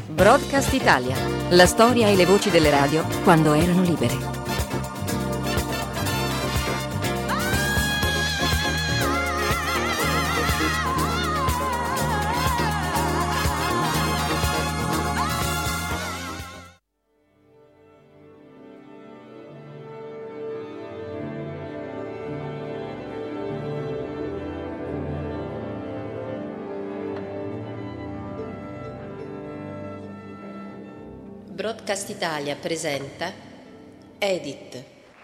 Broadcast Italia, la storia e le voci delle radio quando erano libere. Broadcast Italia presenta Edit.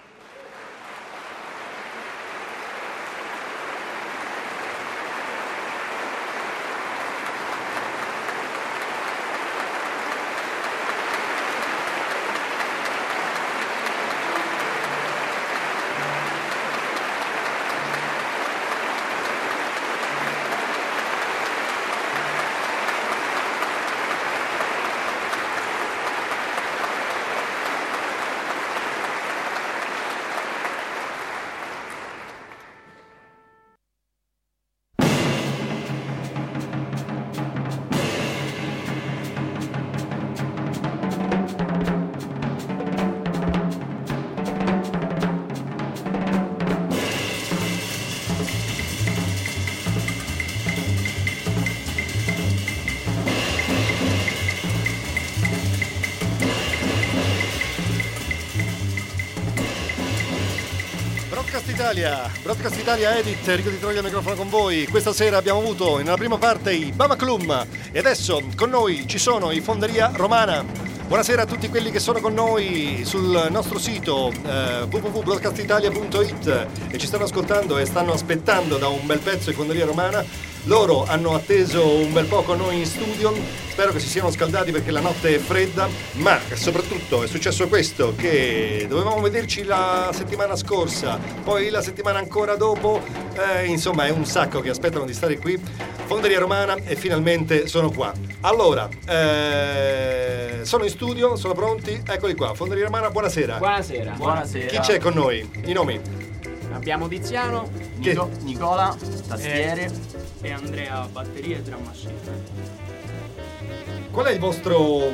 Broadcast Italia Edit, Enrico Di Troia al microfono con voi. Questa sera abbiamo avuto nella prima parte i Bama Clum e adesso con noi ci sono i Fonderia Romana. Buonasera a tutti quelli che sono con noi sul nostro sito www.broadcastitalia.it e ci stanno ascoltando e stanno aspettando da un bel pezzo di Fonderia Romana. Loro hanno atteso un bel po' con noi in studio, spero che si siano scaldati perché la notte è fredda, ma soprattutto è successo questo, che dovevamo vederci la settimana scorsa, poi la settimana ancora dopo, insomma è un sacco che aspettano di stare qui. Fonderia Romana e finalmente sono qua. Allora, sono in studio, sono pronti, eccoli qua. Fonderia Romana, buonasera. Buonasera. Chi c'è con noi? I nomi? Abbiamo Tiziano, Nicola, tastiere e Andrea, batterie e drum machine. Qual è il vostro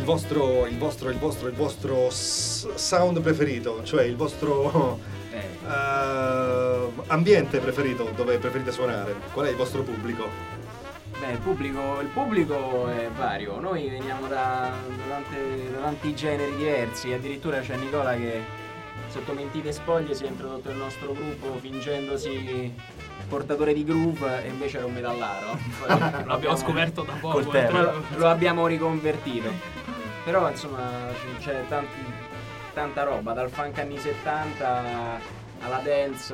sound preferito? Cioè il vostro ambiente preferito dove preferite suonare? Qual è il vostro pubblico? Beh, il pubblico è vario. Noi veniamo da tanti generi diversi. Addirittura c'è Nicola che sotto mentite spoglie si è introdotto nel nostro gruppo fingendosi portatore di groove e invece era un metallaro. L'abbiamo scoperto da poco. Lo abbiamo riconvertito. Però insomma c'è tanta roba, dal funk anni 70 alla dance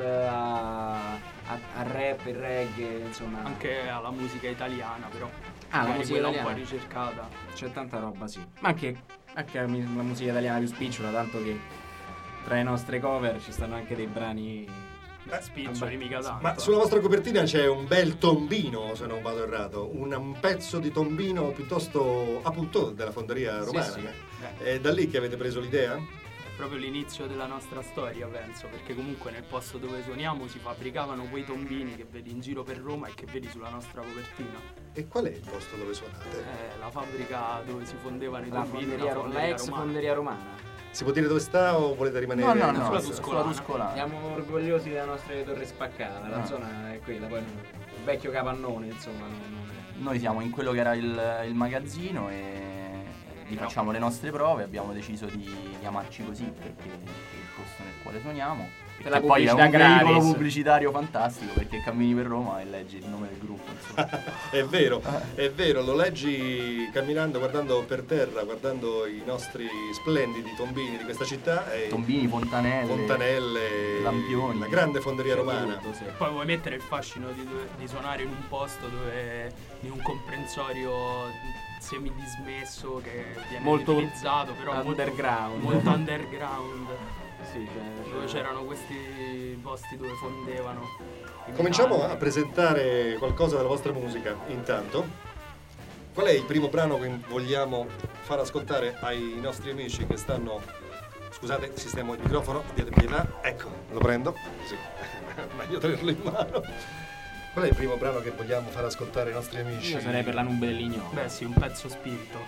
al rap, il reggae, insomma. Anche alla musica italiana, però. La musica italiana un po' ricercata. C'è tanta roba, sì. Ma anche la musica italiana più spicciola, tanto che tra le nostre cover ci stanno anche dei brani spiccioli, mica tanto. Ma sulla vostra copertina c'è un bel tombino, se non vado errato, un pezzo di tombino piuttosto appunto della Fonderia Romana. Sì. È da lì che avete preso l'idea? È proprio l'inizio della nostra storia, penso, perché comunque nel posto dove suoniamo si fabbricavano quei tombini che vedi in giro per Roma e che vedi sulla nostra copertina. E qual è il posto dove suonate? La fabbrica dove si fondevano i tombini, la ex Fonderia Romana. Si può dire dove sta o volete rimanere? No, sulla Tuscolana. Siamo orgogliosi della nostra torre spaccata, la zona è quella, poi il vecchio capannone, insomma. Noi siamo in quello che era il magazzino e lì facciamo le nostre prove, abbiamo deciso di chiamarci così perché è il posto nel quale suoniamo. Per la poi è un gratis. veicolo pubblicitario fantastico perché cammini per Roma e leggi il nome del gruppo, insomma. È vero, lo leggi camminando, guardando per terra, guardando i nostri splendidi tombini di questa città. Tombini, fontanelle, lampioni, la grande Fonderia Romana. Tutto, sì. Poi vuoi mettere il fascino di suonare in un posto dove in un comprensorio semidismesso che viene molto utilizzato, però underground. molto underground. Sì, dove c'erano questi posti dove fondevano. Cominciamo a presentare qualcosa della vostra musica. Intanto, qual è il primo brano che vogliamo far ascoltare ai nostri amici che stanno... Scusate, sistemo il microfono, diate pietà. Ecco, lo prendo, così meglio tenerlo in mano. Qual è il primo brano che vogliamo far ascoltare ai nostri amici? Io sarei per La nube dell'ignoto. Beh sì, un pezzo spirito.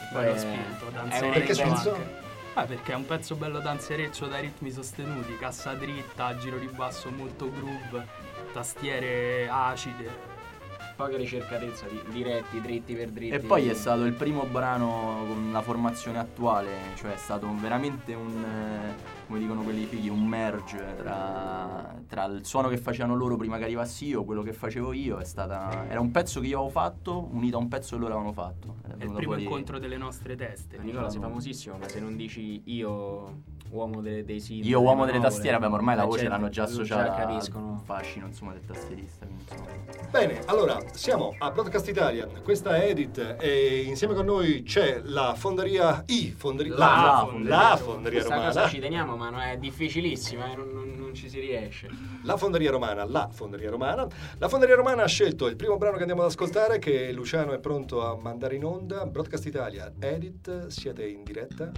bello spinto, danzereccio perché spinto? anche. Perché è un pezzo bello danzereccio dai ritmi sostenuti, cassa dritta, giro di basso molto groove, tastiere acide. Poca ricercatezza, diretti, dritti per dritti. E poi è stato il primo brano con la formazione attuale, cioè è stato veramente come dicono quelli fighi, un merge tra il suono che facevano loro prima che arrivassi io, quello che facevo io. Era un pezzo che io avevo fatto unito a un pezzo che loro avevano fatto. È il primo incontro delle nostre teste. Nicola, sei famosissimo, ma se non dici io uomo dei siti, io uomo delle tastiere, ma ormai la voce l'hanno già associata capiscono. al fascino, insomma, del tastierista. Bene, allora siamo a Broadcast Italia, questa è Edit e insieme con noi c'è la fonderia La Fonderia Questa Romana. cosa ci teniamo, ma non è difficilissima, non ci si riesce. La Fonderia Romana. La Fonderia Romana ha scelto il primo brano che andiamo ad ascoltare, che Luciano è pronto a mandare in onda. Broadcast Italia, Edit, siete in diretta.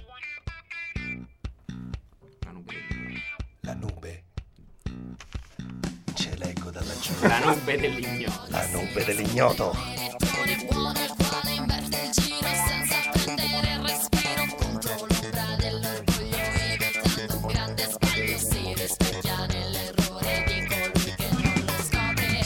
La nube. Ce leggo da laggiù. La nube dell'ignoto. La nube dell'ignoto. Buono il quale inverte il giro senza prendere il respiro contro l'ombra dell'orgoglio, evitando un grande sbaglio si rispecchia nell'errore di colui che non lo scopre.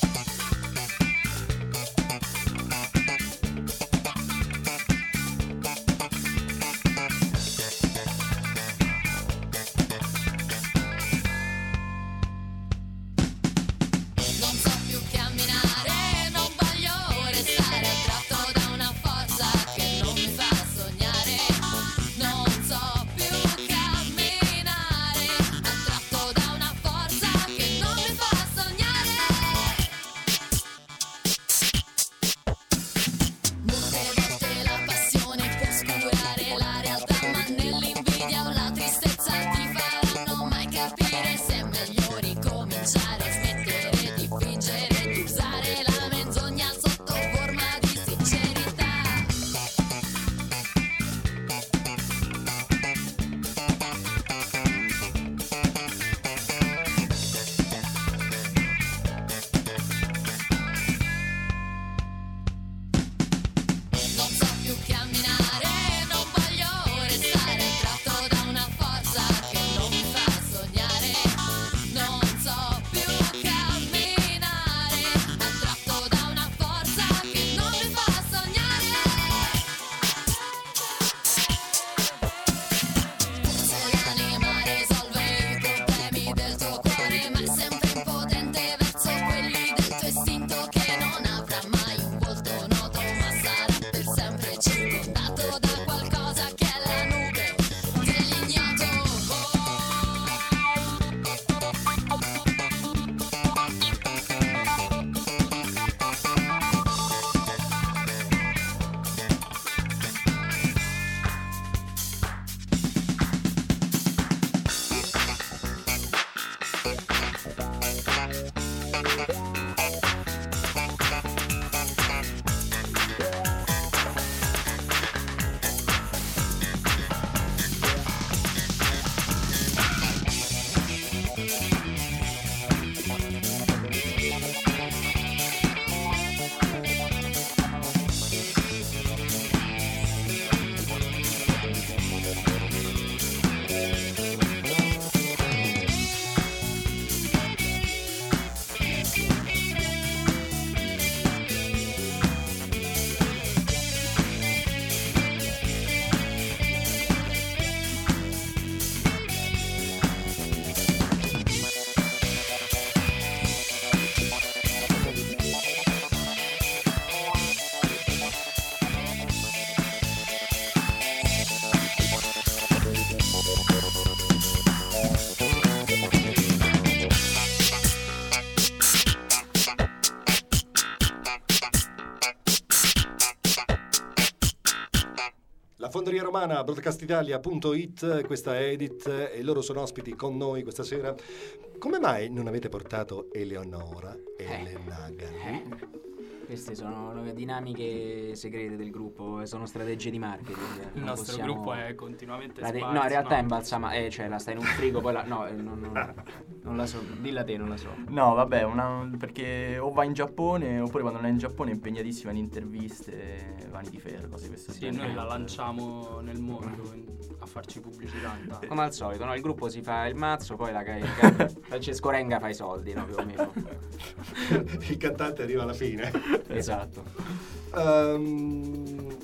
Non so più camminare, non voglio restare attratto da una forza che non mi fa sognare. Non so più camminare, attratto da una forza che non mi fa sognare. Molte volte la passione può oscurare la realtà, ma nell'invidia o la tristezza ti faranno mai capire se è meglio ricominciare a smettere di fingere, di usare la menzogna sotto forma di sincerità. Non so più camminare, non voglio restare attratto da una forza che non mi fa sognare. Non so più camminare, attratto da una forza che non mi fa sognare. Forse l'anima risolve i problemi del tuo cuore, ma è sempre impotente verso quelli del tuo istinto che non avrà mai un volto noto, ma sarà per sempre circondato da qualcosa che è la nube dell'ignoto. La Fonderia Romana, broadcastitalia.it, questa è Edit e loro sono ospiti con noi questa sera. Come mai non avete portato Eleonora Galli? Queste sono le dinamiche segrete del gruppo, sono strategie di marketing. Il Non nostro possiamo- gruppo è continuamente No, sparso, in realtà no? è imbalsamata, cioè la sta in un frigo, poi non la so, dilla te, non la so. No, vabbè, perché o va in Giappone oppure quando non è in Giappone è impegnatissima in interviste, Vanity Fair, cose di questo Sì, genere. noi la lanciamo nel mondo a farci pubblicità intanto. Come al solito, no? Il gruppo si fa il mazzo, poi Francesco Renga fa i soldi, no? Più o meno. Il cantante arriva alla fine. Esatto. Il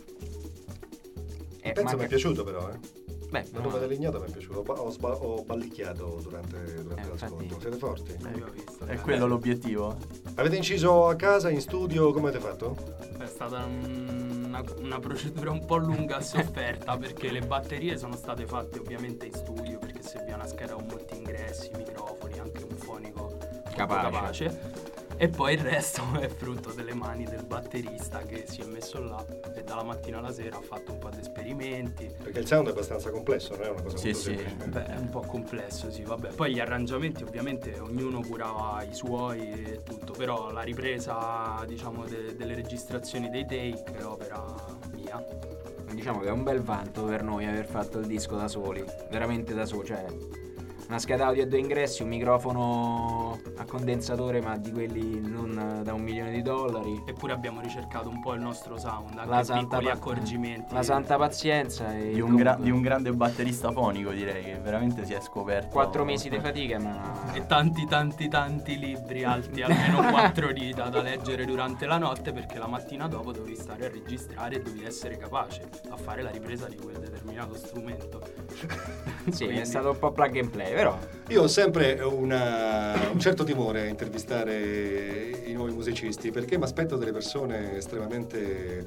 pezzo mi è piaciuto però, Beh, La nube dell'ignoto mi è piaciuto. Ho ballicchiato durante l'ascolto. infatti. Siete forti? Io ho visto. È quello l'obiettivo. Avete inciso a casa, in studio, come avete fatto? È stata una procedura un po' lunga e sofferta perché le batterie sono state fatte ovviamente in studio perché serviva una scheda con molti ingressi, microfoni, anche un fonico capace. E poi il resto è frutto delle mani del batterista che si è messo là e dalla mattina alla sera ha fatto un po' di esperimenti. Perché il sound è abbastanza complesso, non è una cosa Sì, molto sì. semplice. Beh, è un po' complesso, sì, vabbè. Poi gli arrangiamenti ovviamente ognuno curava i suoi e tutto, però la ripresa, diciamo, delle registrazioni dei take è opera mia. Diciamo che è un bel vanto per noi aver fatto il disco da soli, veramente da soli, cioè una scheda audio a 2 ingressi, un microfono a condensatore ma di quelli non da $1 milione. Eppure abbiamo ricercato un po' il nostro sound, anche La santa piccoli pa- accorgimenti. La santa pazienza e Di un grande batterista fonico, direi, che veramente si è scoperto. 4 mesi di fatica, ma E tanti libri alti, almeno 4 dita da leggere durante la notte perché la mattina dopo dovevi stare a registrare e dovevi essere capace a fare la ripresa di quel determinato strumento. sì, Quindi- è stato un po' plug and play, però Io ho sempre un certo timore a intervistare i nuovi musicisti perché mi aspetto delle persone estremamente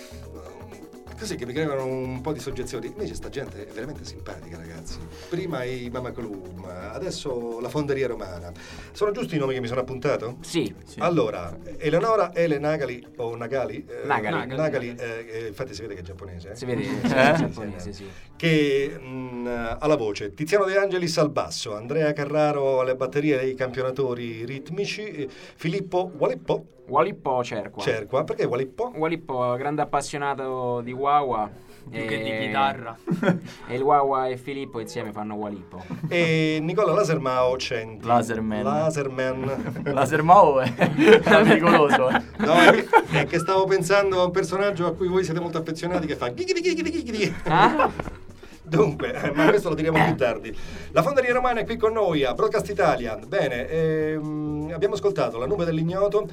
così che mi creano un po' di soggezioni. Invece sta gente è veramente simpatica, ragazzi. Prima i Mama Colum, adesso la Fonderia Romana. Sono giusti i nomi che mi sono appuntato? sì, Allora, Eleonora Nagali o Nagali? Nagali. Infatti si vede che è giapponese. si vede è giapponese, sì. Che alla voce, Tiziano De Angelis al basso, Andrea Carraro alle batterie e ai campionatori ritmici, Filippo Walippo Cerqua. Perché Walippo? Walippo, grande appassionato di Wawa. Più che di chitarra. E il Wawa e Filippo insieme fanno Walippo. E Nicola Lasermao Centi. Laserman. Lasermao è pericoloso. No, è che stavo pensando a un personaggio a cui voi siete molto affezionati che fa ghighi. Ah? Dunque, ma questo lo diremo più tardi. La Fonderia Romana è qui con noi a Broadcast Italia. Bene, abbiamo ascoltato La nube dell'ignoto.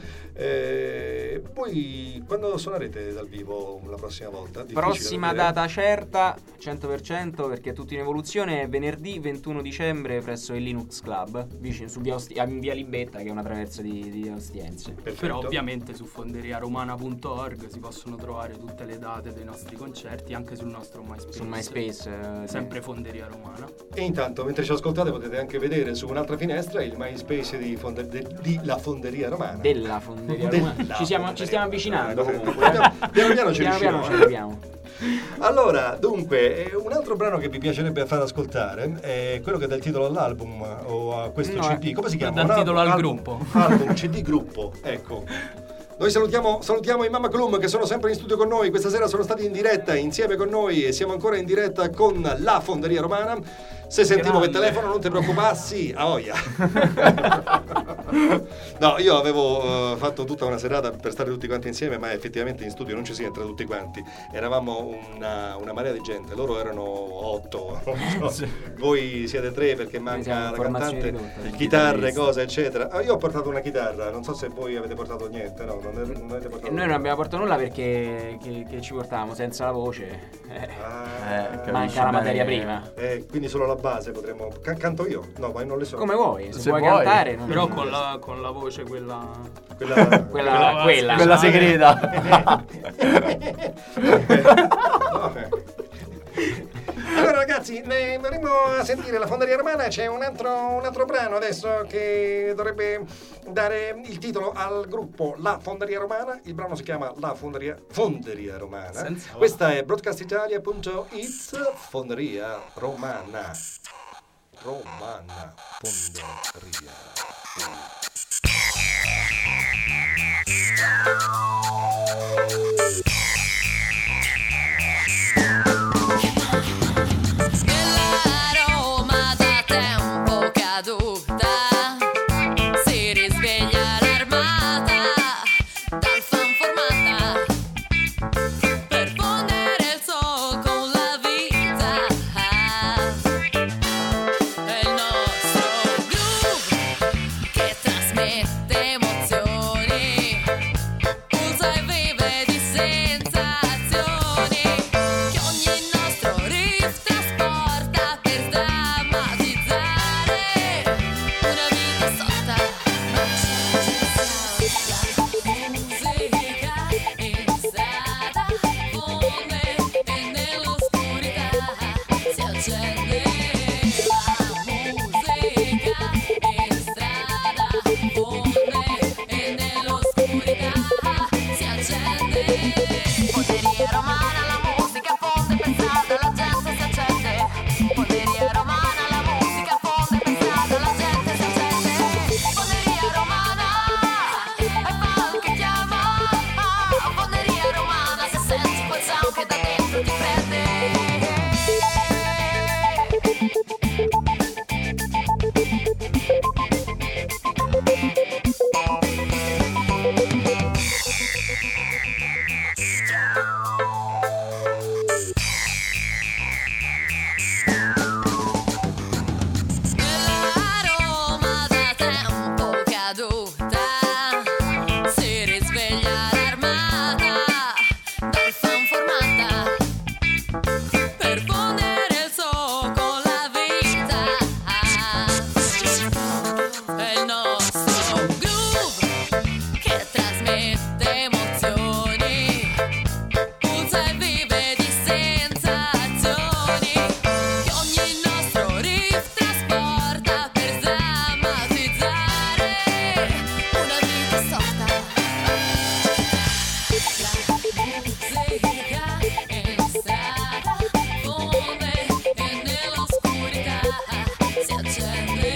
Poi quando suonerete dal vivo la prossima volta? Difficile Prossima da dire. data certa 100% perché è tutto in evoluzione, venerdì 21 dicembre presso il Linux Club vicino su in via Libetta, che è una traversa di Ostiense. Perfetto. Però ovviamente su fonderiaromana.org si possono trovare tutte le date dei nostri concerti anche sul nostro MySpace. Su MySpace Sempre Fonderia Romana. E intanto, mentre ci ascoltate, potete anche vedere su un'altra finestra il MySpace di La Fonderia Romana. della Fonderia Romana. Ci stiamo avvicinando comunque. Piano piano ci Piano riusciamo. piano ci arriviamo. Allora, dunque, un altro brano che vi piacerebbe far ascoltare è quello che dà il titolo all'album o a questo No, CD. Come si chiama? dà il Un titolo al album, gruppo. Album, CD gruppo, ecco. Noi salutiamo i Mama Colum che sono sempre in studio con noi. Questa sera sono stati in diretta insieme con noi e siamo ancora in diretta con la Fonderia Romana. Se sentivo per telefono non ti preoccupassi, a oia. No, io avevo fatto tutta una serata per stare tutti quanti insieme, ma effettivamente in studio non ci si entra tutti quanti. Eravamo una marea di gente, loro erano 8. Voi siete 3 perché manca siamo la formazione cantante, ridotta. chitarre, cose eccetera. Io ho portato una chitarra, non so se voi avete portato niente, no? Non avete portato E noi non abbiamo portato nulla perché che ci portavamo senza la voce. capisci Manca la materia bene. prima. Quindi solo la base potremmo. Canto io? No, ma non le so. Come vuoi, se Se vuoi vuoi. cantare. Non Però con la voce quella quella segreta. Allora ragazzi, ne andremo a sentire la Fonderia Romana. C'è un altro brano adesso che dovrebbe dare il titolo al gruppo La Fonderia Romana. Il brano si chiama La Fonderia Romana. Senza la. Questa è broadcastitalia.it. Fonderia Romana. Fonderia. Nella Roma da tempo caduta si risveglia l'armata dal fan formata per fondere il sol con la vita. È il nostro groove che trasmette emozioni, pulsa e vive di sensazioni che ogni nostro riff trasporta per drammatizzare una vita sotto. Musica in strada fonde e nell'oscurità si accende. La musica in strada fonde e nell'oscurità si accende. Fonderia romana, la musica fonde per strada, la gente si accende. Fonderia romana, la musica fonde per strada, la gente si accende. Fonderia romana, è fan che chiama. Fonderia romana, se senti quel sound che da dentro ti prende. Nella Roma da tempo caduta si risveglia l'armata dal fan formata per fondere il sol con la vita. È il nostro groove che trasmette emozioni, pulsa e vive di sensazioni che ogni nostro riff trasporta per drammatizzare una vita softa. La musica in strada fonde e nell'oscurità si accende.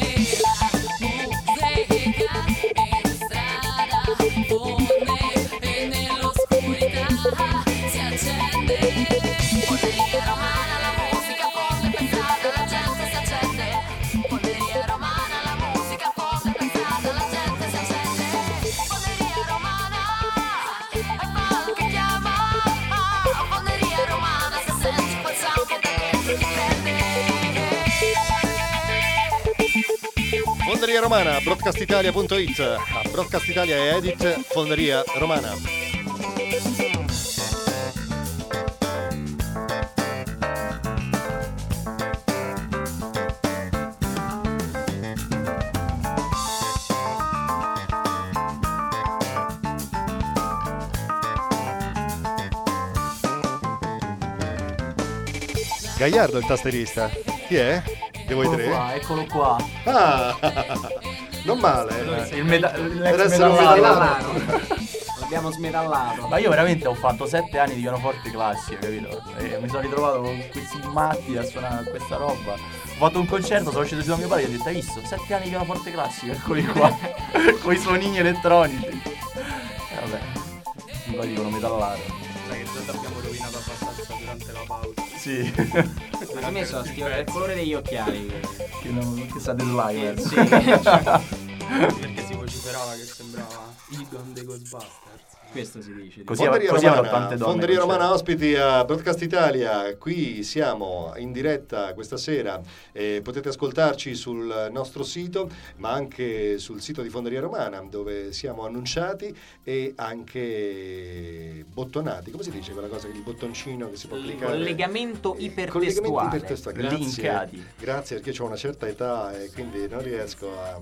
La musica in strada fonde e nell'oscurità si accende. Fonderia romana, la musica fonde per strada, la gente si accende. Fonderia romana, la musica fonde per strada, la gente si accende. Fonderia romana, è fan che chiama. Fonderia romana, se senti quel sound che da dentro ti prende. Fonderia Romana, broadcastitalia.it. A Broadcast Italia e Edit, Fonderia Romana. Gagliardo il tasterista. Chi è? Di voi tre? Eccolo qua. Ah, non male. L'ex essere un medallato. medallato. L'abbiamo smedallato. Ma io veramente ho fatto 7 anni di pianoforte classico, capito? E mi sono ritrovato con questi matti a suonare questa roba. Ho fatto un concerto, sono uscito da mio padre e gli ho detto: hai visto? 7 anni di pianoforte classico, eccoli qua, con i suonini elettronici. E vabbè, poi dicono metallato. Sai che già abbiamo rovinato abbastanza durante la pausa. Sì. Ma me sono il colore degli occhiali. che sa del Slimer. Sì. Perché si vociferava che sembrava Egon dei Ghostbusters. Questo si dice. Così Fonderia avrò Romana, tante donne. Fonderia non c'è. Romana ospiti a Broadcast Italia. Qui siamo in diretta questa sera. Potete ascoltarci sul nostro sito, ma anche sul sito di Fonderia Romana, dove siamo annunciati e anche bottonati. Come si dice quella cosa, il bottoncino che si può Il cliccare? collegamento Collegamento ipertestuale. ipertestuale. Grazie. Linkati. Grazie, perché ho una certa età e quindi non riesco a...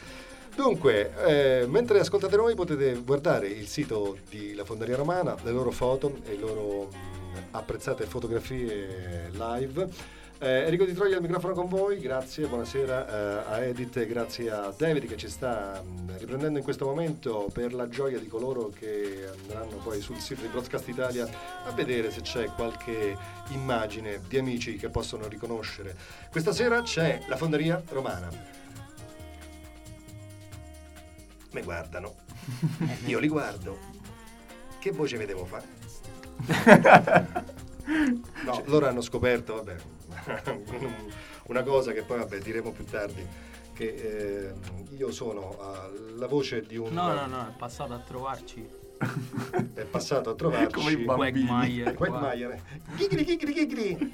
Dunque, mentre ascoltate noi potete guardare il sito di La Fonderia Romana, le loro foto e le loro apprezzate fotografie live. Enrico Di Troia al microfono con voi, grazie, buonasera a Edith, grazie a David che ci sta riprendendo in questo momento, per la gioia di coloro che andranno poi sul sito di Broadcast Italia a vedere se c'è qualche immagine di amici che possono riconoscere. Questa sera c'è La Fonderia Romana. Mi guardano, io li guardo. che voce vedevo fa? No, loro hanno scoperto, vabbè, una cosa che poi vabbè diremo più tardi, che io sono la voce di un... No, è passato a trovarci. È passato a trovarci come i bambini. Quagmire. Ghigri.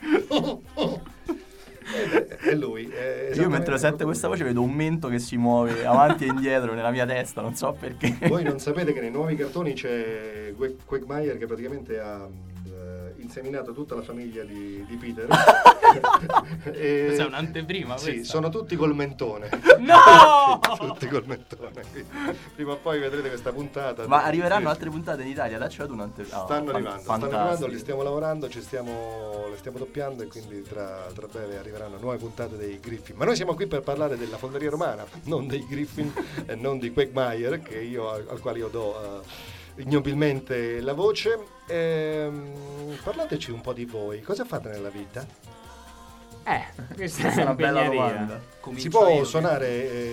È lui. Io mentre sento questa voce vedo un mento che si muove avanti e indietro nella mia testa, non so perché. Voi non sapete che nei nuovi cartoni c'è Quagmire che praticamente ha inseminato tutta la famiglia di Peter. Questa è un'anteprima, sì, questa. sono tutti col mentone. No! Tutti col mentone. Prima o poi vedrete questa puntata. Ma arriveranno altre puntate in Italia? Daccela tu stanno arrivando, li stiamo lavorando, le stiamo doppiando e quindi tra breve arriveranno nuove puntate dei Griffin. Ma noi siamo qui per parlare della Fonderia Romana, non dei Griffin e non di Quagmire, che al quale io do ignobilmente la voce. Parlateci un po' di voi, cosa fate nella vita? Questa è una bella impegnativa. domanda. Si può suonare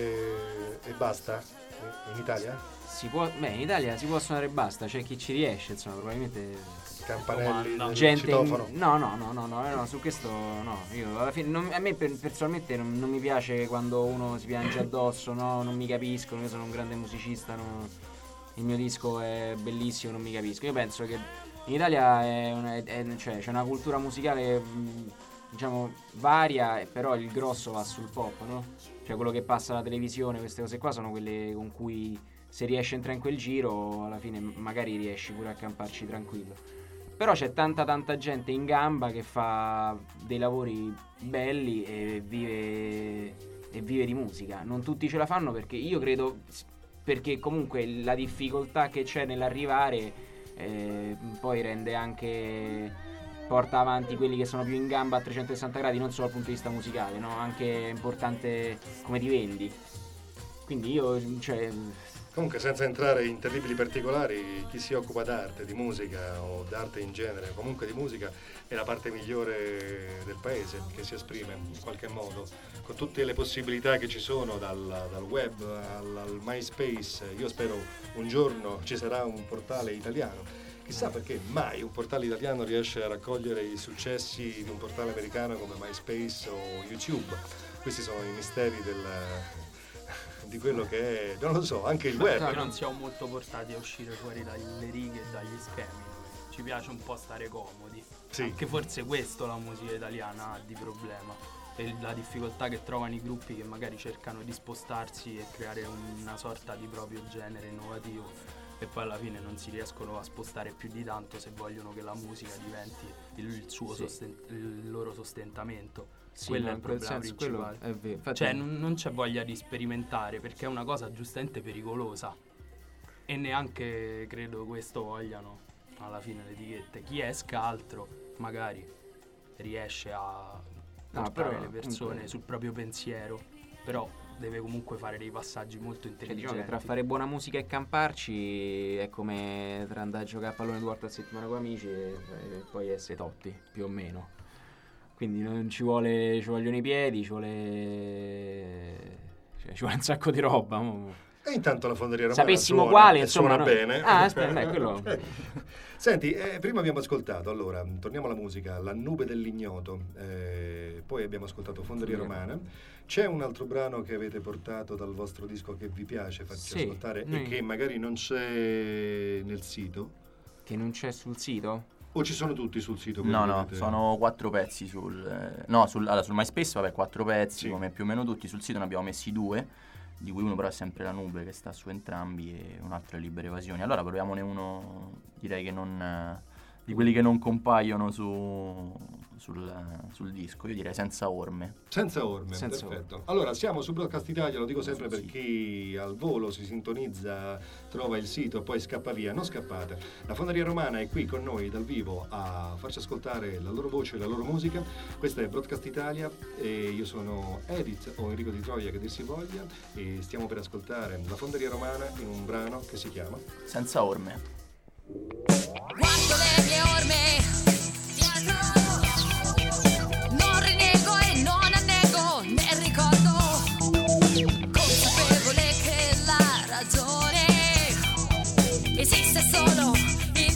e basta in Italia? Si può, in Italia si può suonare e basta, c'è chi ci riesce, insomma, probabilmente Campanelli, gente citofono. No, su questo no. Io alla fine a me personalmente non mi piace quando uno si piange addosso, no, non mi capiscono, io sono un grande musicista, no, il mio disco è bellissimo, non mi capisco. Io penso che in Italia cioè, c'è una cultura musicale diciamo varia, però il grosso va sul pop, no? Cioè quello che passa alla televisione, queste cose qua sono quelle con cui se riesci a entrare in quel giro alla fine magari riesci pure a camparci tranquillo. Però c'è tanta gente in gamba che fa dei lavori belli e vive di musica. Non tutti ce la fanno perché io credo, perché comunque la difficoltà che c'è nell'arrivare poi rende anche, porta avanti quelli che sono più in gamba a 360 gradi, non solo dal punto di vista musicale, no? Anche è importante come ti vendi. Quindi io, cioè... Comunque, senza entrare in terribili particolari, chi si occupa d'arte, di musica o d'arte in genere, comunque di musica, è la parte migliore del paese, che si esprime in qualche modo, con tutte le possibilità che ci sono, dal web al MySpace. Io spero un giorno ci sarà un portale italiano. Chissà perché mai un portale italiano riesce a raccogliere i successi di un portale americano come MySpace o YouTube. Questi sono i misteri di quello che è, non lo so, anche il web. Noi non siamo molto portati a uscire fuori dalle righe e dagli schemi. Ci piace un po' stare comodi. Sì. Anche forse questo la musica italiana ha di problema. E la difficoltà che trovano i gruppi che magari cercano di spostarsi e creare una sorta di proprio genere innovativo. E poi alla fine non si riescono a spostare più di tanto se vogliono che la musica diventi il loro sostentamento. Sì, Quello è il in quel problema senso, principale. quello è vero. Infatti, Cioè non c'è voglia di sperimentare perché è una cosa giustamente pericolosa e neanche credo questo vogliano alla fine le etichette. Chi è scaltro magari riesce a portare però, le persone comunque, sul proprio pensiero, però deve comunque fare dei passaggi molto cioè, intelligenti. diciamo che tra fare buona musica e camparci è come tra andare a giocare a pallone 2 volte a settimana con amici e poi essere totti, più o meno. Quindi non ci vogliono i piedi, ci vuole un sacco di roba. E intanto la Fonderia Romana Sapessimo quale, insomma, suona no? bene. Aspetta, quello. Senti, prima abbiamo ascoltato, allora, torniamo alla musica, La nube dell'ignoto, poi abbiamo ascoltato Fonderia Romana. C'è un altro brano che avete portato dal vostro disco che vi piace farci ascoltare e che magari non c'è nel sito? Che non c'è sul sito? O ci sono tutti sul sito? No, sono 4 pezzi sul MySpace, vabbè, 4 pezzi, come più o meno tutti. Sul sito ne abbiamo messi 2, di cui uno però è sempre La nube, che sta su entrambi, e un altro è Libere Evasioni. Allora proviamone uno, direi che non di quelli che non compaiono sul disco. Io direi Senza Orme. Senza Orme, perfetto. Allora, siamo su Broadcast Italia, lo dico sempre per chi al volo si sintonizza, trova il sito e poi scappa via. Non scappate. La Fonderia Romana è qui con noi dal vivo a farci ascoltare la loro voce e la loro musica. Questa è Broadcast Italia e io sono Edith o Enrico Di Troia, che dir si voglia, e stiamo per ascoltare la Fonderia Romana in un brano che si chiama Senza Orme. Guardo le mie orme dietro, non rinego e non annego né ricordo, consapevole che la ragione esiste solo in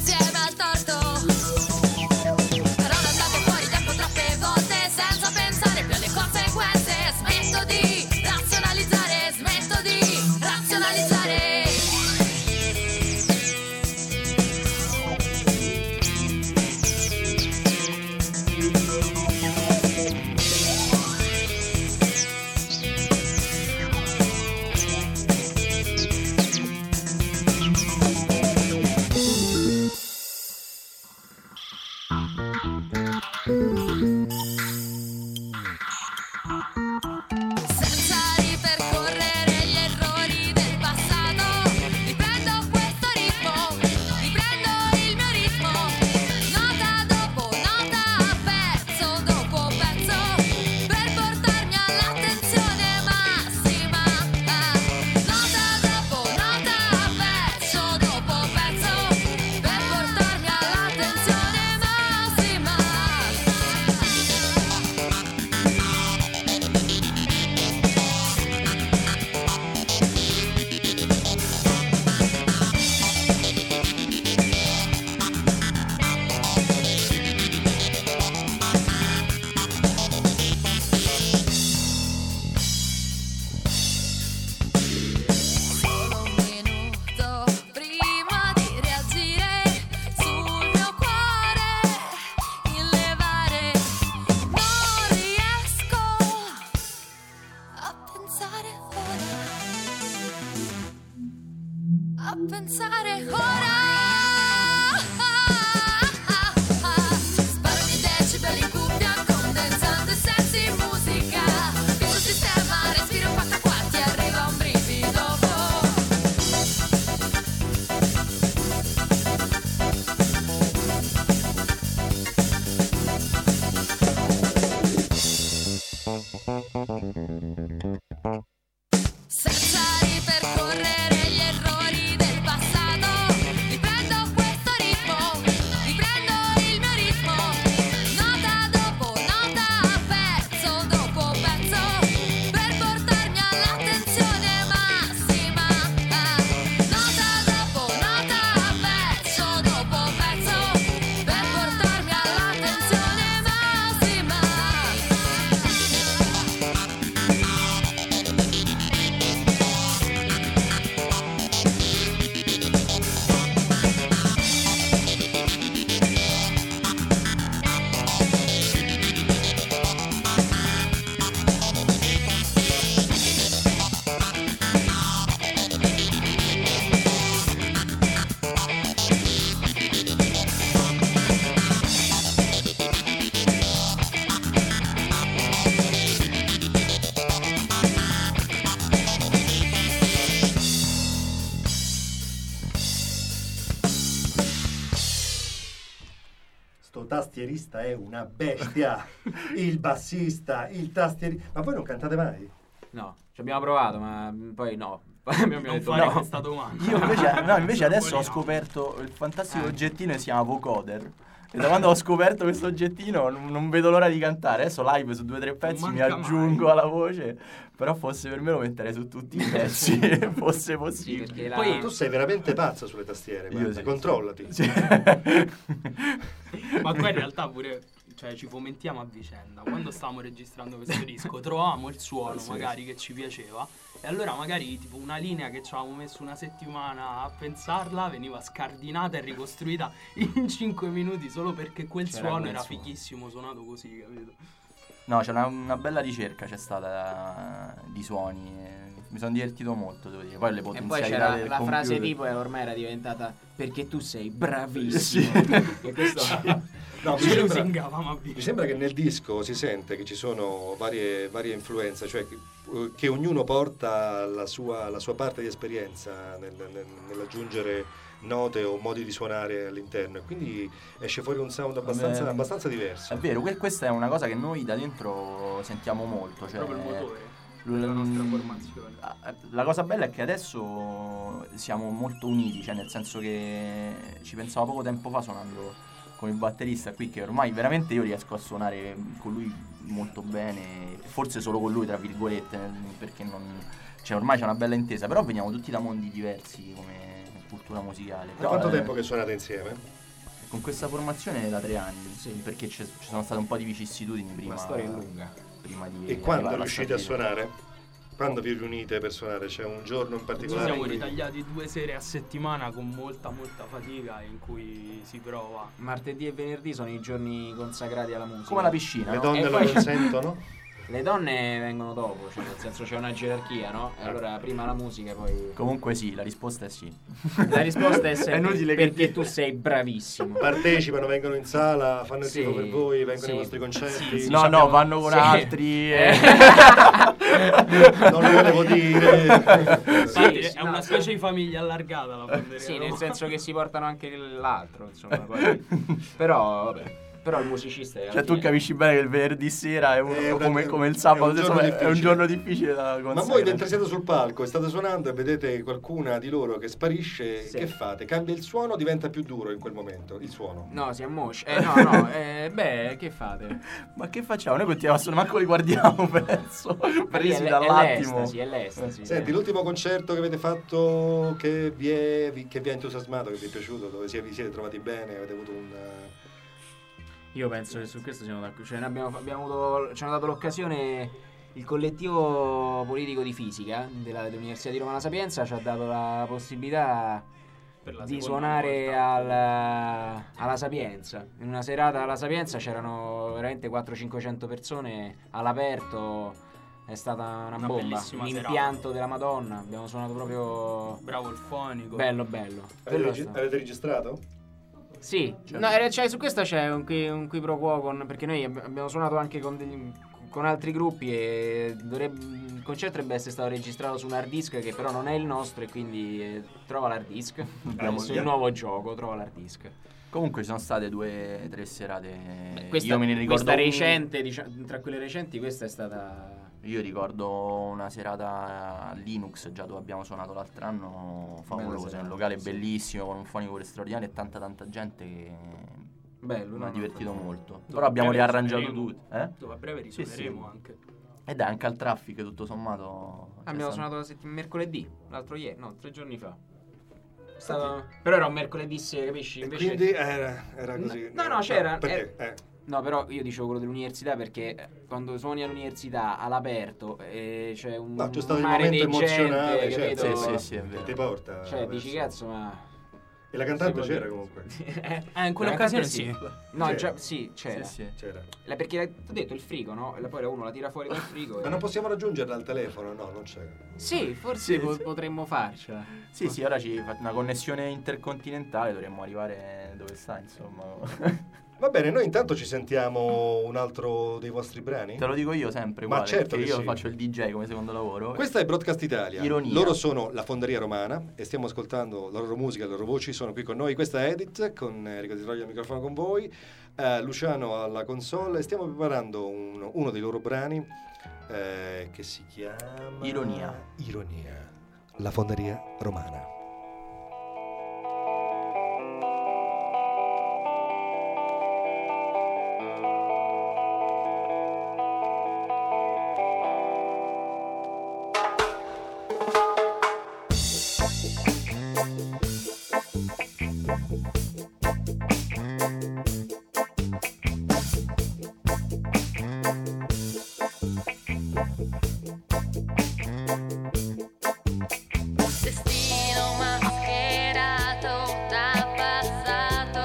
batterista è una bestia, il bassista, il tastierista. Ma voi non cantate mai? No, ci abbiamo provato, ma poi no. Abbiamo Non detto fare no. questa domanda. Io invece adesso ho No. scoperto il fantastico oggettino che si chiama vocoder. E da quando ho scoperto questo oggettino non vedo l'ora di cantare. Adesso live su 2 o 3 pezzi mi manca aggiungo mai. alla voce. Però fosse per me lo metterei su tutti i pezzi. Fosse Sì, possibile. perché Poi- Tu sei veramente pazza sulle tastiere, Io guarda, sì. controllati. Sì. Ma qua in realtà pure, cioè, ci fomentiamo a vicenda. Quando stavamo registrando questo disco, trovavamo il suono magari che ci piaceva. E allora magari tipo una linea che ci avevamo messo una settimana a pensarla veniva scardinata e ricostruita in 5 minuti solo perché quel C'era suono quel era suono. fighissimo, suonato così, capito? No, c'è una bella ricerca c'è stata di suoni. Mi sono divertito molto, devo dire. Poi le E poi potenzialità c'era del la frase computer. tipo e ormai era diventata perché tu sei bravissimo. Sì. E questo No, Ci lusingavamo a mi sembra che nel disco si sente che ci sono varie influenze, cioè che ognuno porta la sua parte di esperienza nell'aggiungere note o modi di suonare all'interno, e quindi esce fuori un sound abbastanza diverso. È vero, questa è una cosa che noi da dentro sentiamo molto. Cioè, proprio il motore della nostra formazione. La cosa bella è che adesso siamo molto uniti, cioè nel senso che ci pensavo poco tempo fa suonando con il batterista qui, che ormai veramente io riesco a suonare con lui molto bene, forse solo con lui tra virgolette, perché cioè ormai c'è una bella intesa, però veniamo tutti da mondi diversi come cultura musicale. Da Però, quanto tempo che suonate insieme? con questa formazione da 3 anni, perché ci sono state un po' di vicissitudini prima. la storia è lunga. Prima di E quando arrivare alla riuscite a stabilità. suonare? Quando vi riunite per suonare? C'è un giorno in Ci particolare? siamo in cui- ritagliati 2 sere a settimana con molta fatica in cui si prova. Martedì e venerdì sono i giorni consacrati alla musica. Come la piscina, Le no? donne E lo poi- consentono? Le donne vengono dopo, cioè nel senso c'è una gerarchia, no? E allora prima la musica, poi Comunque sì, la risposta è sì. la risposta è sempre È inutile che perché tu sei bravissimo. Partecipano, vengono in sala, fanno il Sì, tifo per voi, vengono sì. ai vostri concerti? Sì, No, sappiamo- vanno con sì. altri. Non lo volevo dire. Infatti è no, una specie di famiglia allargata la Fonderia Sì, Roma. nel senso che si portano anche l'altro, insomma, poi. Però vabbè. Però il musicista è alla Cioè tu fine- capisci bene che il venerdì sera è come il è sabato, un giorno insomma, è un difficile. giorno difficile da Ma consacrare. voi mentre siete sul palco e state suonando e vedete qualcuna di loro che sparisce, Sì. che fate? Cambia il suono, diventa più duro in quel momento, il suono? No, si ammoscia. No, beh, che fate? Ma che facciamo? Noi continuiamo a suonare, manco li guardiamo, penso. Presi È dall'attimo. l'estasi, è l'estasi. Senti, l'ultimo concerto che avete fatto che vi ha entusiasmato, che vi è piaciuto, dove vi siete trovati bene, avete avuto un... Io penso che su questo siamo d'accordo. Cioè, noi ci hanno dato l'occasione. Il collettivo politico di fisica dell'Università di Roma La Sapienza ci ha dato la possibilità Per la di seconda suonare volta. alla Sapienza. In una serata alla Sapienza c'erano veramente 400-500 persone all'aperto. È stata una bomba. bellissima Un serata. impianto della Madonna. Abbiamo suonato proprio Bravo il fonico. bello. Quello sta- Avete registrato? Sì, no, cioè, su questo c'è un qui pro quo perché noi abbiamo suonato anche con altri gruppi e il concerto dovrebbe essere stato registrato su un hard disk che però non è il nostro e quindi trova l'hard disk. Adesso il nuovo gioco, trova l'hard disk. Comunque ci sono state 2 o 3 serate. Questa, io me ne ricordo questa recente, tra quelle recenti, questa è stata... Io ricordo una serata a Linux, già dove abbiamo suonato l'altro anno, favolosa, serata, un locale sì. bellissimo con un fonico straordinario e tanta gente che Bello, mi ha no? divertito molto. Dove Però abbiamo a breve riarrangiato risuoneremo. tutto. Eh? Dove a breve Sì, risuoneremo sì. anche. E dai, anche al traffico tutto sommato. Abbiamo c'è stato- suonato mercoledì, l'altro ieri, no, 3 giorni fa. Però era un mercoledì sera, capisci? E Invece... quindi era così. No, c'era- Perché? No, però io dicevo quello dell'università perché quando suoni all'università all'aperto c'è un No, c'è stato il mare momento di gente, emozionale, capito? certo. Sì, è Che vero. ti porta. Cioè, dici verso- cazzo, ma... E la cantante Sì, c'era poi- comunque. In quell'occasione La sì. cantante No, C'era. già, sì, c'era. Sì, sì. C'era. Perché ti ho detto il frigo, no? E poi uno la tira fuori dal frigo. Ma non possiamo raggiungerla al telefono? No, non c'è. Sì, forse Sì, sì. potremmo farcela. Sì, sì, ora ci fa una connessione intercontinentale, dovremmo arrivare dove sta, insomma. Va bene, noi intanto ci sentiamo un altro dei vostri brani. Te lo dico io sempre, Ma guarda, certo perché che io sì. faccio il DJ come secondo lavoro. Questa è Broadcast Italia. Ironia. Loro sono la Fonderia Romana e stiamo ascoltando la loro musica, le loro voci. Sono qui con noi. Questa è Edith con Enrico Di Troia al microfono con voi, Luciano alla console. Stiamo preparando uno dei loro brani che si chiama Ironia. La Fonderia Romana. Destino mascherato da passato,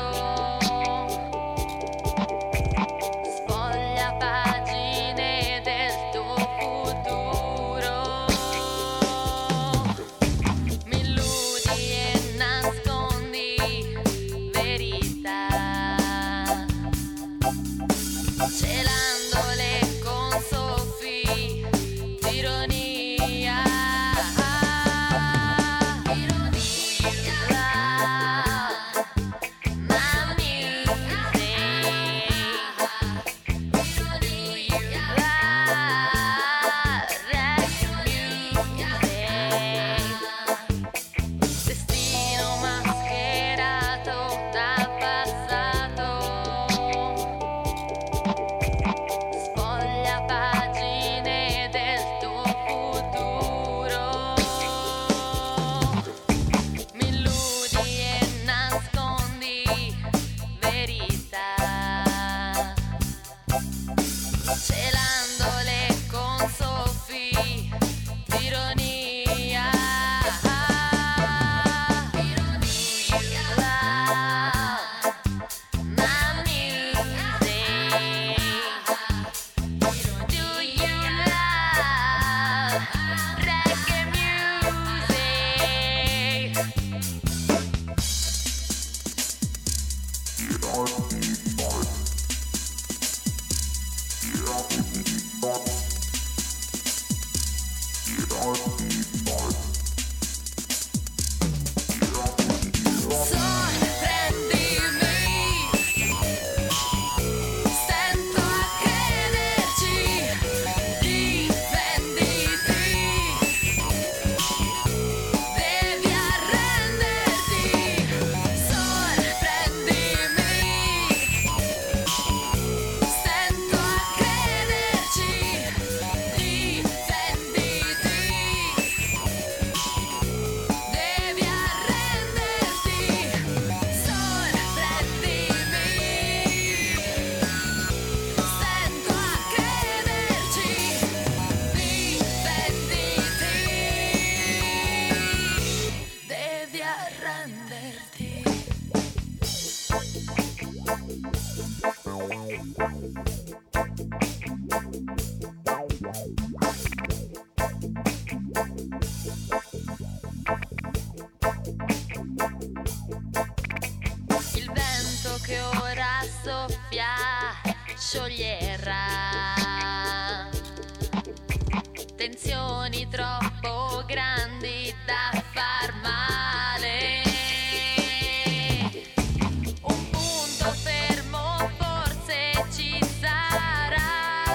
sfoglia pagine del tuo futuro, mi illudi e nascondi verità, celandole con soffi di ironia. Destino mascherato da passato, sfoglia pagine del tuo futuro, mi illudi e nascondi verità, celandole con soffi di ironia. Stento a crederci, difenditi, devi arrenderti, sorprendimi. Stento a crederci, difenditi, devi arrenderti, sorprendimi. Stento a crederci, difenditi, devi arrenderti. Il vento che ora soffia scioglierà tensioni troppo grandi da far male. Un punto fermo forse ci sarà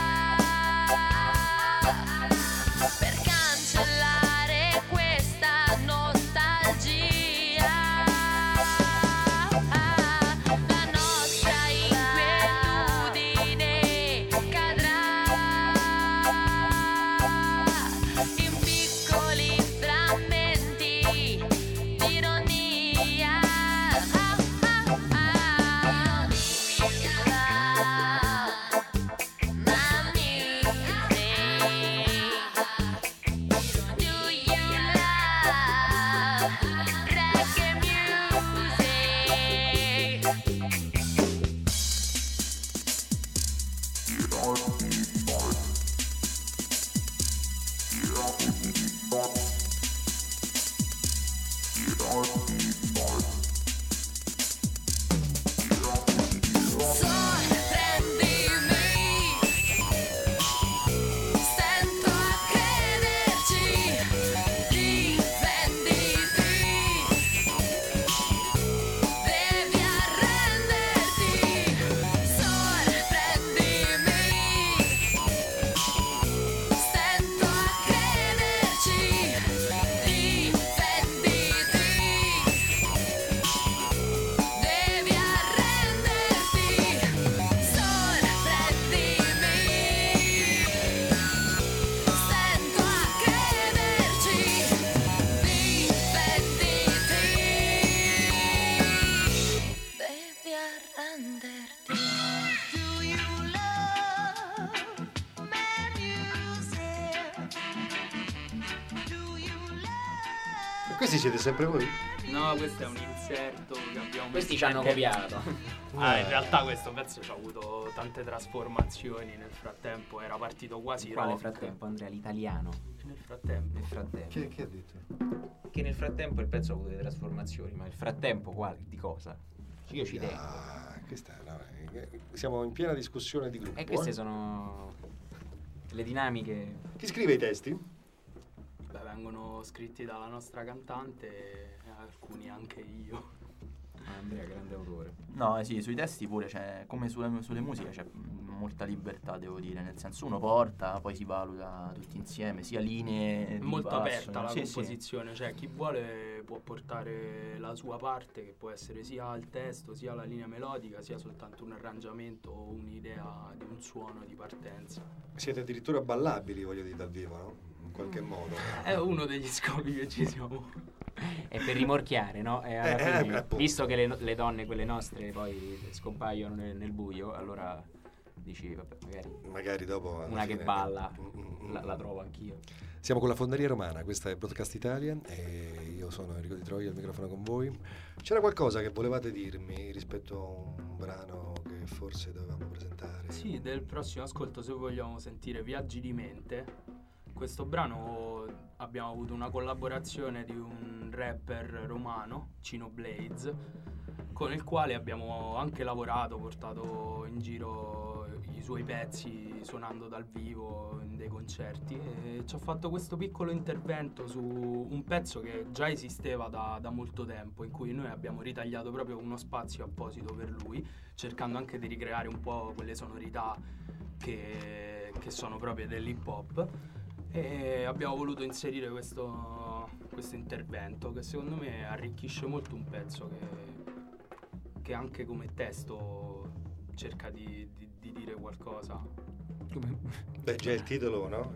per cancellare questa nostalgia. La nostra inquietudine cadrà in piccoli frammenti di ironia. Do you love reggae music? So Questi siete sempre voi? No, questo è un inserto che abbiamo Questi messo ci hanno perché- copiato. In realtà questo pezzo ci ha avuto tante trasformazioni. Nel frattempo era partito quasi Quale rock. frattempo, Andrea? L'italiano. Nel frattempo. Nel frattempo. Che ha detto? Che nel frattempo il pezzo ha avuto delle trasformazioni, ma il frattempo quale? Di cosa? Io ci tengo. Siamo in piena discussione di gruppo. E queste sono le dinamiche. Chi scrive i testi? Beh, vengono scritti dalla nostra cantante e alcuni anche io. Andrea, grande autore. No, sì, sui testi pure c'è, come sulle musiche, c'è molta libertà, devo dire, nel senso uno porta, poi si valuta tutti insieme, sia linee È di molto basso, aperta la sì, sì. composizione, cioè chi vuole può portare la sua parte, che può essere sia il testo, sia la linea melodica, sia soltanto un arrangiamento o un'idea di un suono di partenza. Siete addirittura ballabili, voglio dire, dal vivo, no? In qualche modo. È uno degli scopi che ci siamo. È per rimorchiare, no? E alla fine, appunto. visto che le donne, quelle nostre, poi scompaiono nel buio, allora dici, vabbè, Magari dopo alla una fine- che balla la trovo anch'io. Siamo con la Fonderia Romana, questa è Broadcast Italia e io sono Enrico Di Troia al microfono con voi. C'era qualcosa che volevate dirmi rispetto a un brano che forse dovevamo presentare? Sì, del prossimo ascolto, se vogliamo sentire Viaggi di mente. Questo brano abbiamo avuto una collaborazione di un rapper romano, Cino Blades, con il quale abbiamo anche lavorato, portato in giro i suoi pezzi suonando dal vivo in dei concerti, e ci ha fatto questo piccolo intervento su un pezzo che già esisteva da molto tempo, in cui noi abbiamo ritagliato proprio uno spazio apposito per lui, cercando anche di ricreare un po' quelle sonorità che sono proprie dell'hip hop. E abbiamo voluto inserire questo intervento che secondo me arricchisce molto un pezzo che anche come testo cerca di dire qualcosa. Beh, già il titolo, no?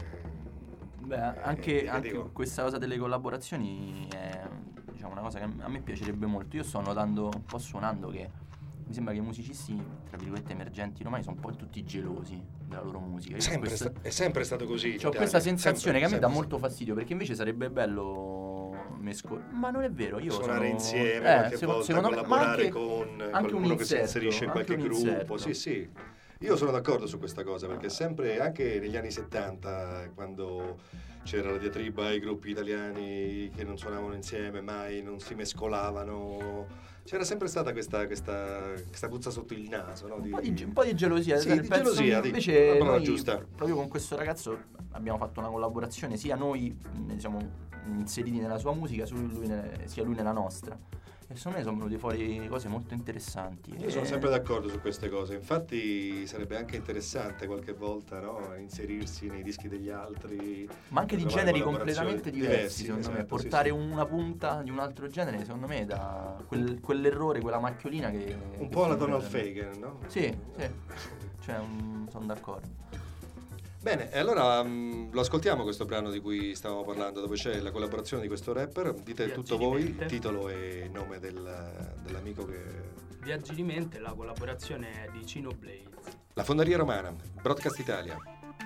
Beh, anche indicativo. questa cosa delle collaborazioni è, diciamo, una cosa che a me piacerebbe molto. Io sto notando, un po' suonando, che mi sembra che i musicisti, tra virgolette, emergenti romani sono un po' tutti gelosi della loro musica. Io È sempre stato così. in ho Italia, questa sensazione sempre, che a me dà sempre. molto fastidio, perché invece sarebbe bello ma non è vero, io Suonare sono... insieme qualche volta, secondo me, ma collaborare anche, con anche qualcuno un che si inserto, inserisce in anche qualche un gruppo. inserto. Sì, sì. Io sono d'accordo su questa cosa, perché sempre, anche negli anni 70, quando c'era la diatriba ai gruppi italiani che non suonavano insieme, mai non si mescolavano, c'era sempre stata questa puzza sotto il naso, no? Un po' di gelosia. Sì, il di pezzo gelosia, invece la parola noi, giusta. proprio con questo ragazzo abbiamo fatto una collaborazione, sia noi siamo inseriti nella sua musica, sia lui nella nostra, e secondo me sono venute fuori cose molto interessanti. Io sono sempre d'accordo su queste cose, infatti sarebbe anche interessante qualche volta, no? Inserirsi nei dischi degli altri, ma anche di trovare generi collaborazioni completamente diversi, secondo me. esatto, Portare sì, sì. una punta di un altro genere, secondo me, da quell'errore, quella macchiolina che... Un che po' alla potrebbe Donald avere. Fagan, no? Sì, cioè sono d'accordo. Bene, e allora lo ascoltiamo questo brano di cui stavamo parlando, dove c'è la collaborazione di questo rapper. Dite Viaggi tutto di voi, mente. titolo e nome dell'amico che... Viaggi di mente, la collaborazione è di Cino Blades. La Fonderia Romana, Broadcast Italia.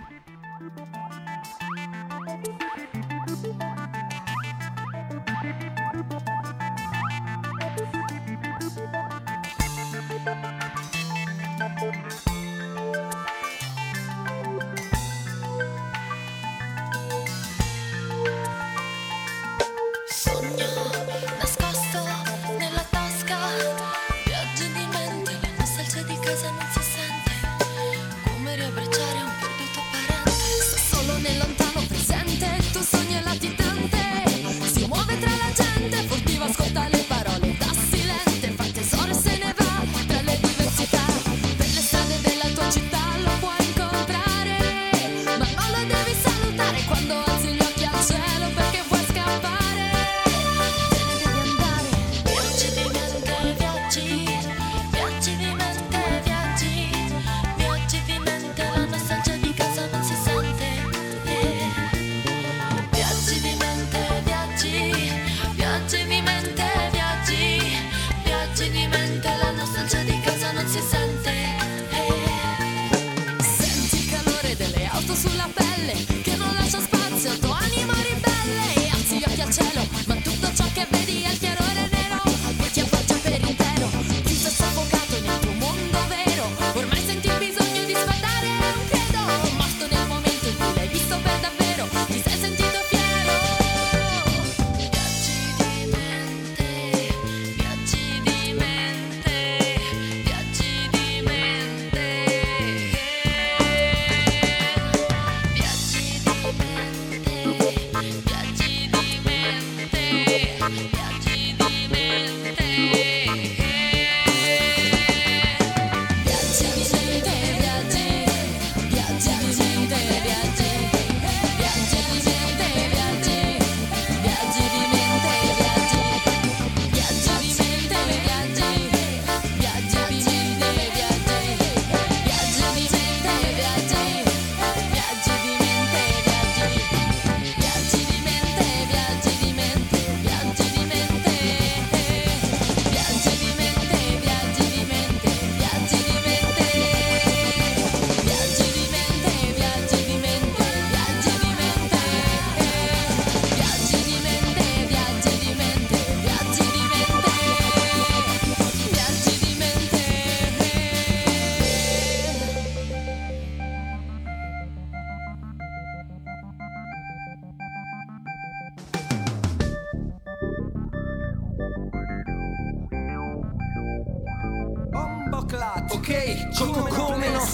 Sogno nascosto nella tasca, viaggi di mente, la nostalgia di casa non si sente, come riabbracciare un perduto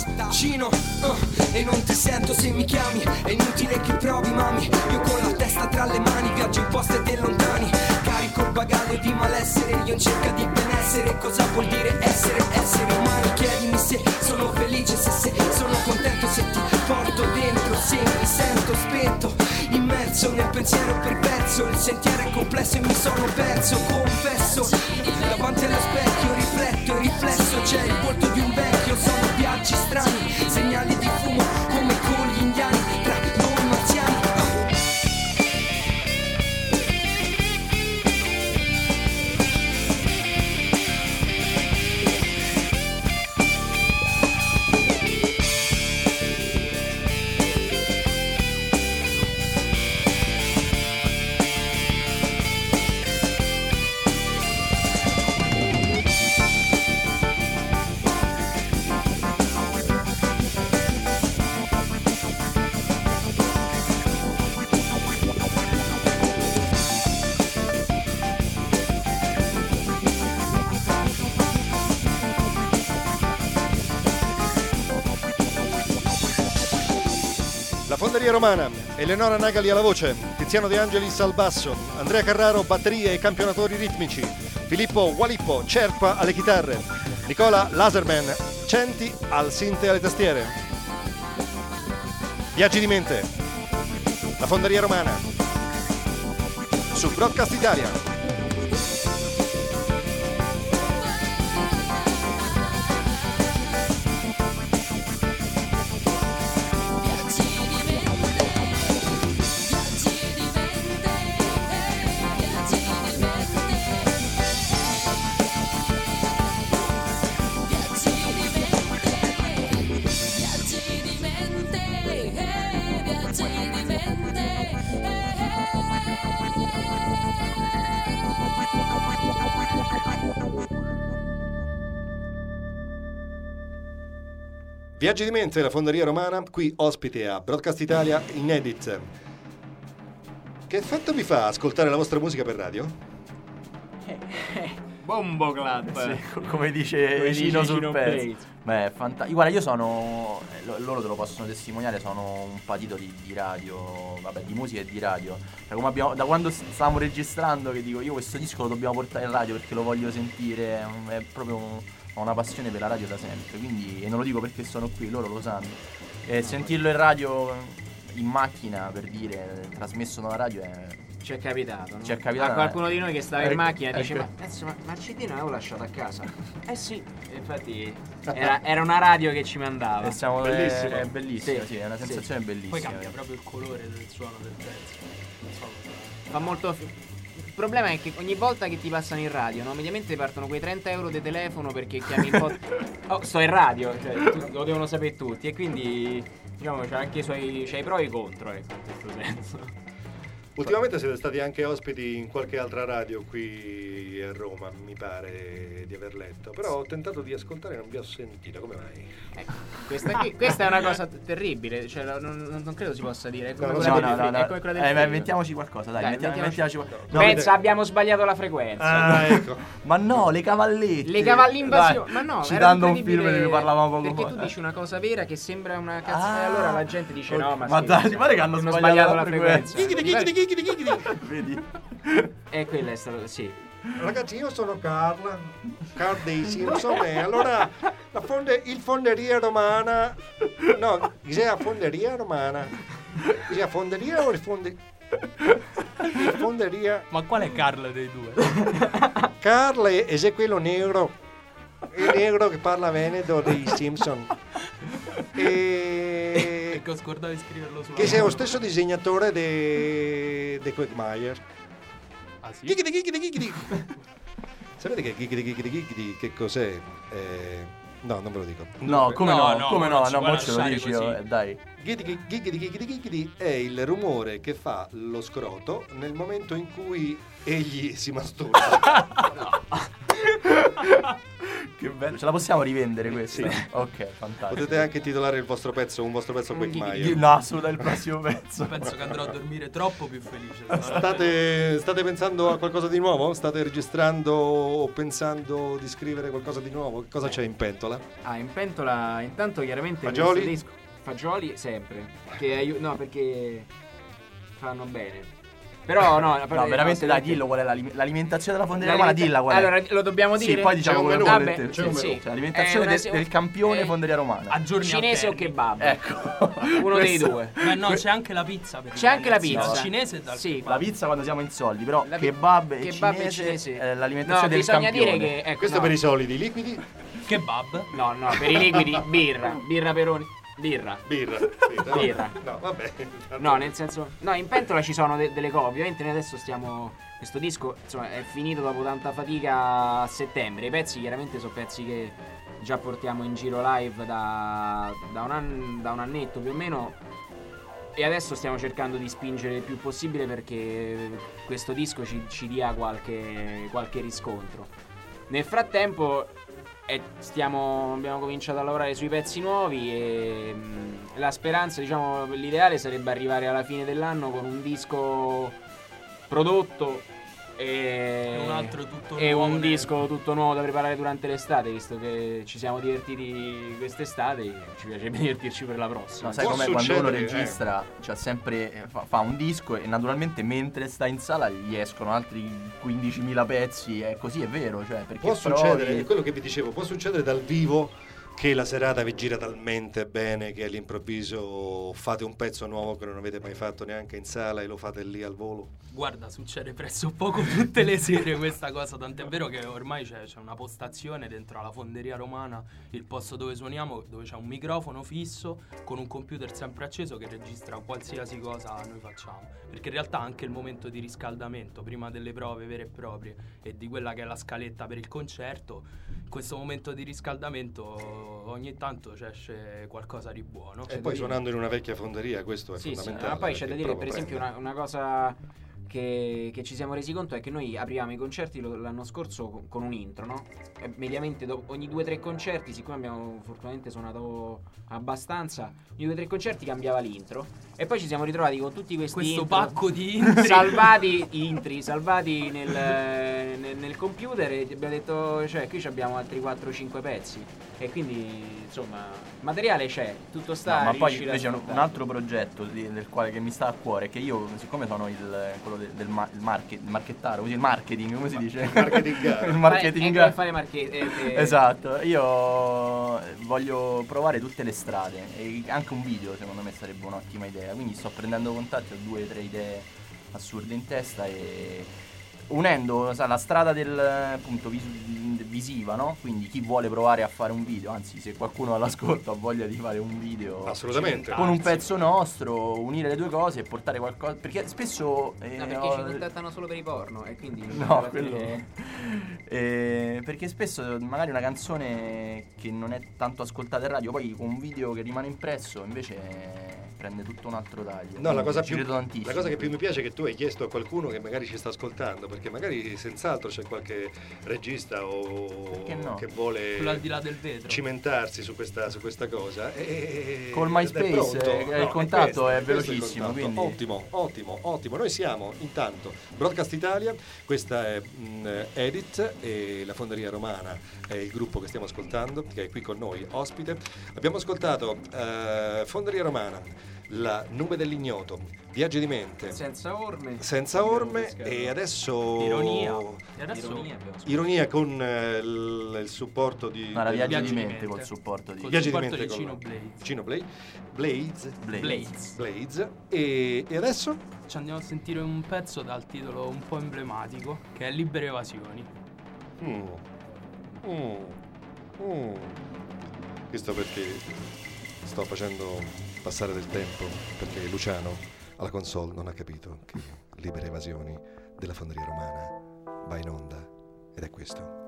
Cino, e non ti sento se mi chiami. È inutile che provi mami. Io con la testa tra le mani viaggio in posti e lontani. Carico il bagaglio di malessere, io in cerca di benessere. Cosa vuol dire essere esseri umani? Chiedimi se sono felice, se sono contento, se ti porto dentro, se mi sento spento, immerso nel pensiero perverso. Il sentiero è complesso e mi sono perso, confesso. Davanti allo specchio rifletto e riflesso c'è il volto di un vecchio. Sono viaggi strani, segnali di fumo come con gli indiani tra noi marziani. Fonderia Romana, Eleonora Nagali alla voce, Tiziano De Angelis al basso, Andrea Carraro batterie e campionatori ritmici, Filippo Walippo Cerpa alle chitarre, Nicola Laserman Centi al synth e alle tastiere. Viaggi di mente, la Fonderia Romana su Broadcast Italia. Viaggi di mente, la Fonderia Romana, qui ospite a Broadcast Italia in edit. Che effetto vi fa ascoltare la vostra musica per radio? Bombo Club. Sì, come dice Cino sul pezzo. Beh, guarda, io sono, loro te lo possono testimoniare, sono un patito di radio, vabbè, di musica e di radio. Cioè, come da quando stavamo registrando che dico, io questo disco lo dobbiamo portare in radio perché lo voglio sentire, è proprio ho una passione per la radio da sempre, quindi, e non lo dico perché sono qui, loro lo sanno. E sentirlo in radio, in macchina, per dire, trasmesso dalla radio è... Ci è capitato, no? Ci è capitato. A qualcuno di noi che stava in macchina e dice: ecco. ma il CD non l'avevo lasciato a casa. Sì, infatti era una radio che ci mandava. E siamo bellissimo. È bellissimo, Sì, sì, è una sensazione bellissima. Poi cambia proprio il colore del suono del pezzo. Non so cosa. Fa molto. Il problema è che ogni volta che ti passano in radio, no? Mediamente partono quei 30 euro di telefono perché chiami un po'. Oh, sto in radio, cioè lo devono sapere tutti. E quindi diciamo c'è anche c'è i pro e i contro, ecco, in questo senso. Ultimamente siete stati anche ospiti in qualche altra radio qui a Roma, mi pare di aver letto, però ho tentato di ascoltare e non vi ho sentito, come mai? Ecco, questa è una cosa terribile, cioè non credo si possa dire. È come No, quella no, del è come quella del film. Inventiamoci qualcosa, dai, inventiamoci qualcosa. No, Pensa, abbiamo sbagliato la frequenza. Ah, ecco. Ma no, le cavallette. Le cavalli invasione. Ma no, citando era un film di cui parlavamo poco perché fa. tu dici una cosa vera che sembra una cazzata e allora la gente dice no, ma dai, ti pare che hanno sbagliato la frequenza. Vedi? E quella è stato, sì. Ragazzi, io sono Carl dei Simpson e allora il Fonderia Romana, no, c'è Fonderia Romana, c'è Fonderia o il Fonderia? Ma qual è Carl dei due? Carl è quello nero, il negro che parla veneto dei Simpson. Ecco, scordavo di scriverlo sulla che sei lo stesso disegnatore di Quagmire. Ah sì? Giggity. Sapete che Giggity che cos'è? No, non ve lo dico. No, come no, mo ce lo lasciare dici, così. dai. Giggity è il rumore che fa lo scroto nel momento in cui egli si masturba. Che bello, ce la possiamo rivendere questa? Sì. Ok, fantastico. Potete anche titolare il vostro pezzo, un vostro pezzo Quagmire. No, assolutamente il prossimo pezzo. Penso che andrò a dormire troppo più felice. State pensando a qualcosa di nuovo? State registrando o pensando di scrivere qualcosa di nuovo? Che cosa c'è in pentola? In pentola intanto chiaramente Fagioli? questo disco. Fagioli sempre. Perché fanno bene. Però no, veramente dai, dillo qual è l'alimentazione della Fonderia Romana, dilla qual è. Allora, lo dobbiamo dire? Sì, poi diciamo come volete. c'è un menù. Cioè, l'alimentazione del campione Fonderia Romana. A giorni Cinese o alterni. kebab? Ecco. Uno dei due. Ma no, c'è anche la pizza. Per C'è anche la ragazzi, pizza. dal cinese e dal Sì. kebab. La pizza quando siamo in soldi, però La kebab e kebab e cinese, cinese. l'alimentazione del bisogna campione. dire che Questo per i solidi, liquidi? Kebab. No, per i liquidi birra peroni. Birra. Birra. No, vabbè. No, nel senso, no, in pentola ci sono delle copie. Ovviamente noi adesso questo disco, insomma, è finito dopo tanta fatica a settembre. I pezzi chiaramente sono pezzi che già portiamo in giro live da un annetto più o meno. E adesso stiamo cercando di spingere il più possibile perché questo disco ci dia qualche riscontro. Nel frattempo abbiamo cominciato a lavorare sui pezzi nuovi e la speranza, diciamo, l'ideale sarebbe arrivare alla fine dell'anno con un disco prodotto e un altro tutto e nuovo, un disco tutto nuovo da preparare durante l'estate, visto che ci siamo divertiti quest'estate, ci piacerebbe divertirci per la prossima. No, sai Può com'è quando uno succedere, registra, cioè sempre fa un disco e naturalmente mentre sta in sala gli escono altri 15.000 pezzi, e così è vero, cioè perché Può succedere, provi- è quello che vi dicevo, può succedere dal vivo che la serata vi gira talmente bene che all'improvviso fate un pezzo nuovo che non avete mai fatto neanche in sala e lo fate lì al volo. Guarda, succede pressopoco tutte le sere questa cosa, tant'è vero che ormai c'è una postazione dentro alla Fonderia Romana, il posto dove suoniamo, dove c'è un microfono fisso con un computer sempre acceso che registra qualsiasi cosa noi facciamo, perché in realtà anche il momento di riscaldamento prima delle prove vere e proprie e di quella che è la scaletta per il concerto, in questo momento di riscaldamento ogni tanto esce qualcosa di buono. E poi suonando in una vecchia fonderia, questo è Sì, fondamentale. ma poi c'è da perché dire, per proprio esempio, prende. una cosa che ci siamo resi conto è che noi apriamo i concerti l'anno scorso con un intro, no? E mediamente ogni 2-3 concerti, siccome abbiamo fortunatamente suonato abbastanza, ogni 2-3 concerti cambiava l'intro. E poi ci siamo ritrovati con tutti questi Questo intro pacco di intri salvati nel computer, e abbiamo detto, cioè, qui abbiamo altri 4-5 pezzi. E quindi, insomma, materiale c'è, tutto sta. No, ma poi riuscire a invece un sfruttare. altro progetto del quale che mi sta a cuore è che io, siccome sono quello del marchettaro, così il marketing, come si dice? Marketingaro. Il marketing. Fare Esatto, io voglio provare tutte le strade e anche un video secondo me sarebbe un'ottima idea, quindi sto prendendo contatti, ho 2 o 3 idee assurde in testa e unendo la strada del appunto visiva, no? Quindi chi vuole provare a fare un video, anzi se qualcuno all'ascolto ha voglia di fare un video Assolutamente. con un pezzo nostro, unire le due cose e portare qualcosa, perché spesso No, perché ci contattano solo per i porno e quindi no, quello perché spesso magari una canzone che non è tanto ascoltata in radio, poi con un video che rimane impresso invece prende tutto un altro taglio. No, la cosa Ci credo tantissimo. la cosa che più mi piace è che tu hai chiesto a qualcuno che magari ci sta ascoltando, perché magari senz'altro c'è qualche regista o Perché no? che vuole quello al di là del vetro. cimentarsi su questa cosa e Col MySpace, ed è pronto. il contatto è questo il velocissimo, contatto. quindi Ottimo. Noi siamo intanto Broadcast Italia, questa è Edit e la Fonderia Romana è il gruppo che stiamo ascoltando, che è qui con noi ospite. Abbiamo ascoltato Fonderia Romana, La nube dell'ignoto, Viaggi di mente, senza orme e adesso Ironia. E adesso Ironia con il supporto di no, la Viaggi Viaggi di di mente mente. col supporto di Col Viaggi di supporto mente di con Cino Blades. Blades e adesso Ci andiamo a sentire un pezzo dal titolo un po' emblematico che è Libere Evasioni. questo perché sto facendo passare del tempo, perché Luciano alla console non ha capito che Libere Evasioni della Fonderia Romana va in onda ed è questo.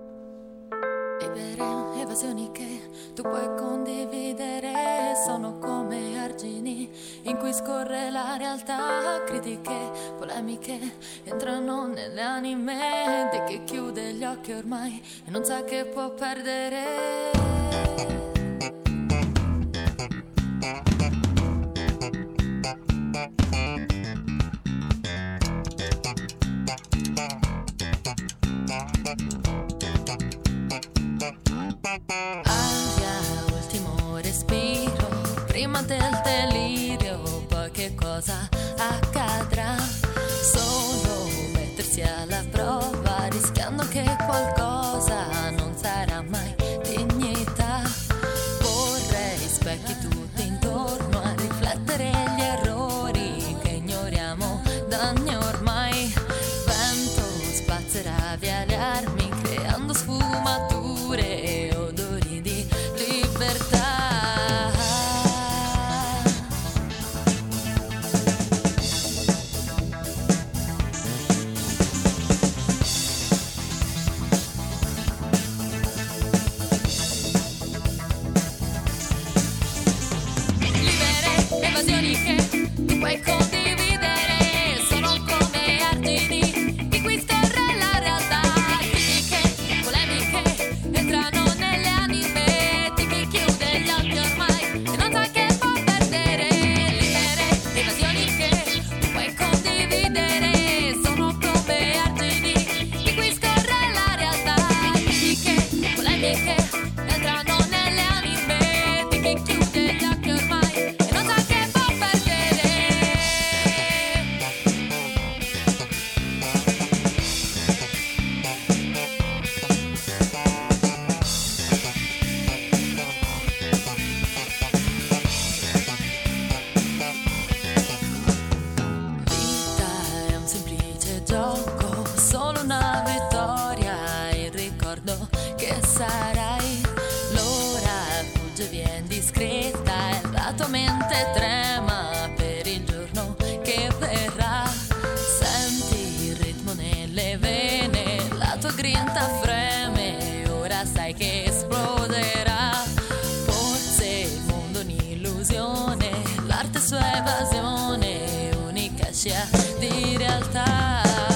Libere evasioni che tu puoi condividere sono come argini in cui scorre la realtà, critiche, polemiche entrano nelle anime di chi chiude gli occhi ormai e non sa che può perdere. Aria, ultimo respiro, prima del delirio, poi che cosa accadrà? Solo mettersi alla prova, rischiando che qualcosa non sarà mai dignità. Vorrei specchi tutti intorno a riflettere gli errori che ignoriamo da anni ormai. Vento spazzerà via le armi, creando sfumature e odori di libertà. Libere evasioni che tu puoi condividere, sono come argini di cui scorre la realtà. Critiche, polemiche entrano nelle anime di chi chiude gli occhi ormai e non sa che può perdere. Libere evasioni che tu puoi condividere, sono come argini di cui scorre la realtà. Critiche, polemiche entrano nelle anime di chi chiude gli occhi ormai e non sa che può perdere. Vita è un semplice gioco, solo una vittoria, il ricordo che sarai. L'ora fugge via indiscreta e la tua mente trema per il giorno che verrà. Senti il ritmo nelle vene, la tua grinta freme, ora sai che esploderà. Forse il mondo è un'illusione, l'arte sua evasione, unica scia di realtà.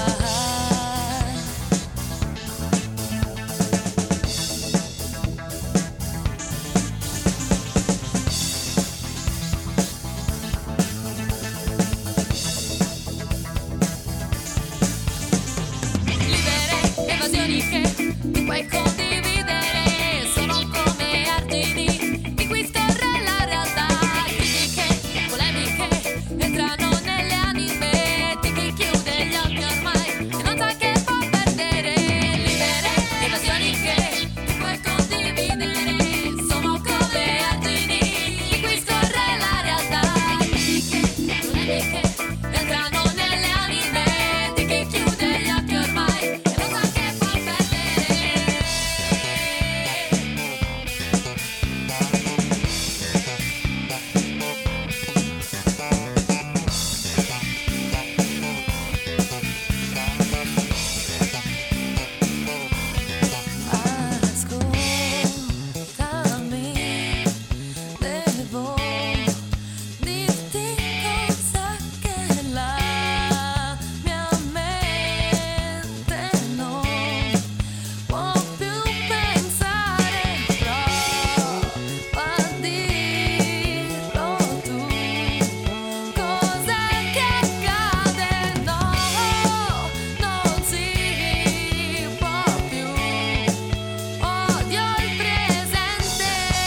Libere evasioni che tu puoi condividere, sono come argini di cui scorre la realtà. Critiche, polemiche entrano nelle anime di chi chiude gli occhi ormai e non sa che può perdere. Libere evasioni che tu puoi condividere, sono come argini di cui scorre la realtà. Critiche, polemiche entrano nelle anime di chi chiude gli occhi ormai e non sa che può perdere. Ascoltami, devo dirti cosa che la mia mente non può più pensare. Prova a dirlo tu, cosa che accade. No, non si può più. Odio il presente.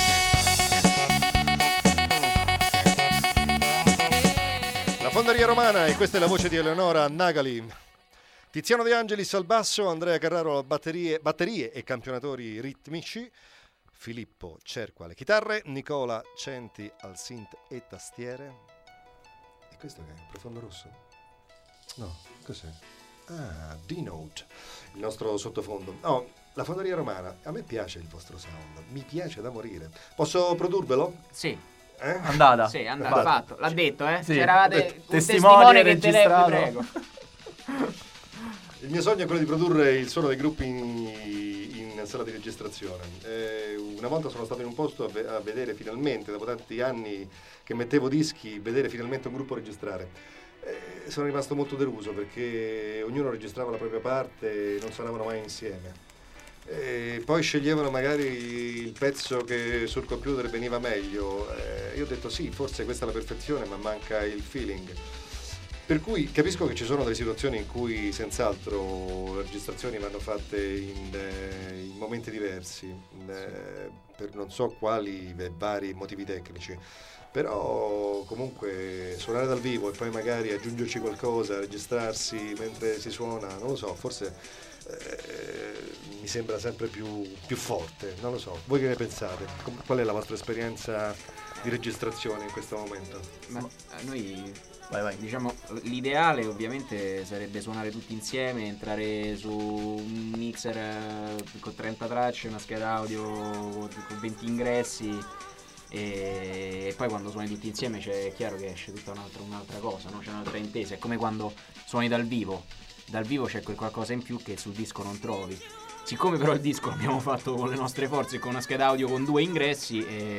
La Fonderia Romana, e questa è la voce di Eleonora Nagali. Tiziano De Angelis al basso, Andrea Carraro alle batterie e campionatori ritmici, Filippo Cerco alle chitarre, Nicola Centi al synth e tastiere. E questo che è? Profondo rosso? No, cos'è? Ah, D-Note, il nostro sottofondo. Oh, la Fonderia Romana, a me piace il vostro sound, mi piace da morire. Posso produrvelo? Sì. Andata. Sì, è andato, fatto. L'ha detto, eh? Sì. C'eravate un Testimone che te ne registrato. prego. Il mio sogno è quello di produrre il suono dei gruppi in in sala di registrazione. Una volta sono stato in un posto a vedere finalmente, dopo tanti anni che mettevo dischi, vedere finalmente un gruppo registrare. Sono rimasto molto deluso perché ognuno registrava la propria parte e non suonavano mai insieme. E poi sceglievano magari il pezzo che sul computer veniva meglio. Io ho detto sì, forse questa è la perfezione, ma manca il feeling. Per cui capisco che ci sono delle situazioni in cui senz'altro le registrazioni vanno fatte in momenti diversi, per non so quali vari motivi tecnici. Però comunque suonare dal vivo e poi magari aggiungerci qualcosa, registrarsi mentre si suona, non lo so, forse mi sembra sempre più forte, non lo so. Voi che ne pensate? Qual è la vostra esperienza di registrazione in questo momento? Ma noi Vai. diciamo l'ideale ovviamente sarebbe suonare tutti insieme, entrare su un mixer con 30 tracce, una scheda audio con 20 ingressi e poi quando suoni tutti insieme è chiaro che esce tutta un'altra cosa, no? C'è un'altra intesa, è come quando suoni dal vivo c'è quel qualcosa in più che sul disco non trovi. Siccome però il disco l'abbiamo fatto con le nostre forze, con una scheda audio con 2 ingressi,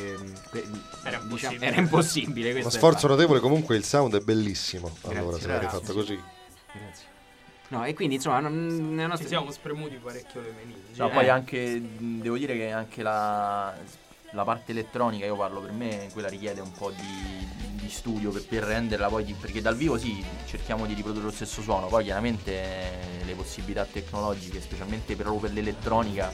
era impossibile. Uno sforzo notevole, comunque il sound è bellissimo. Grazie, allora, se l'avete fatto così. Grazie. No, e quindi insomma Ci siamo spremuti parecchio le menine. No, poi anche devo dire che anche la parte elettronica, io parlo per me, quella richiede un po' di studio per renderla poi, perché dal vivo sì, cerchiamo di riprodurre lo stesso suono, poi chiaramente le possibilità tecnologiche, specialmente per l'elettronica,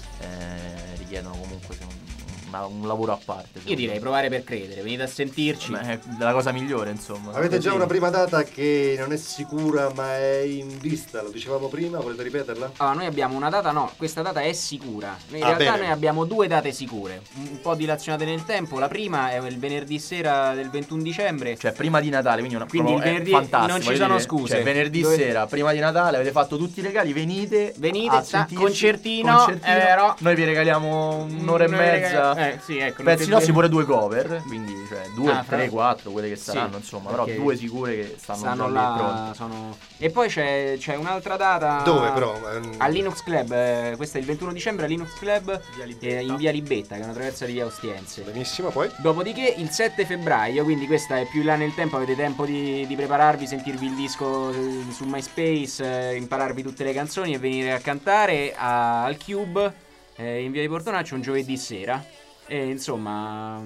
richiedono comunque un lavoro a parte. Io direi provare per credere, venite a sentirci. È la cosa migliore, insomma. Avete già una prima data che non è sicura ma è in vista, lo dicevamo prima, volete ripeterla? Allora, noi abbiamo una data, no, questa data è sicura. In realtà bene. noi abbiamo 2 date sicure, un po' dilazionate nel tempo. La prima è il venerdì sera del 21 dicembre. Cioè prima di Natale, quindi il venerdì fantastico, non ci sono scuse. Cioè venerdì sera, prima di Natale, avete fatto tutti i regali, venite a sentirci, concertino, noi vi regaliamo un'ora e mezza. Sì, ecco. Pezzi nostri pure 2 cover, quindi cioè 2, 3, 4, quelle che saranno, sì, insomma, però 2 sicure che stanno già là, pronte. E poi c'è un'altra data. Dove però? Al Linux Club, questo è il 21 dicembre al Linux Club in via Libetta, che è una traversa di via Ostiense. Benissimo, poi? Dopodiché il 7 febbraio, quindi questa è più in là nel tempo, avete tempo di prepararvi, sentirvi il disco su MySpace, impararvi tutte le canzoni e venire a cantare al Cube in via di Portonaccio un giovedì sera. E insomma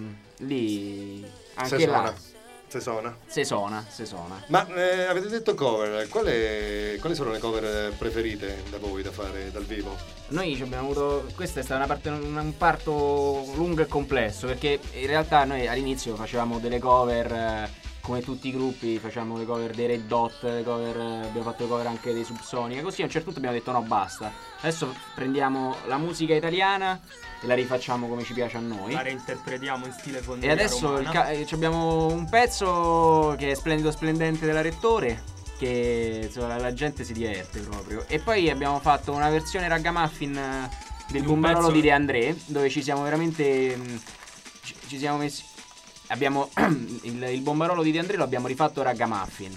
lì anche Se suona. Ma avete detto cover, quali sono le cover preferite da voi da fare dal vivo? noi abbiamo avuto, questa è stata un parto lungo e complesso, perché in realtà noi all'inizio facevamo delle cover come tutti i gruppi, facciamo le cover dei Red Hot, abbiamo fatto le cover anche dei Subsonica, così a un certo punto abbiamo detto no, basta, adesso prendiamo la musica italiana e la rifacciamo come ci piace a noi, la reinterpretiamo in stile e fonderia adesso romana. abbiamo un pezzo che è Splendido Splendente della Rettore, che insomma, la gente si diverte proprio, e poi abbiamo fatto una versione ragamuffin del Bombarolo di De André, dove ci siamo veramente ci siamo messi, abbiamo il Bombarolo di De André lo abbiamo rifatto ragamuffin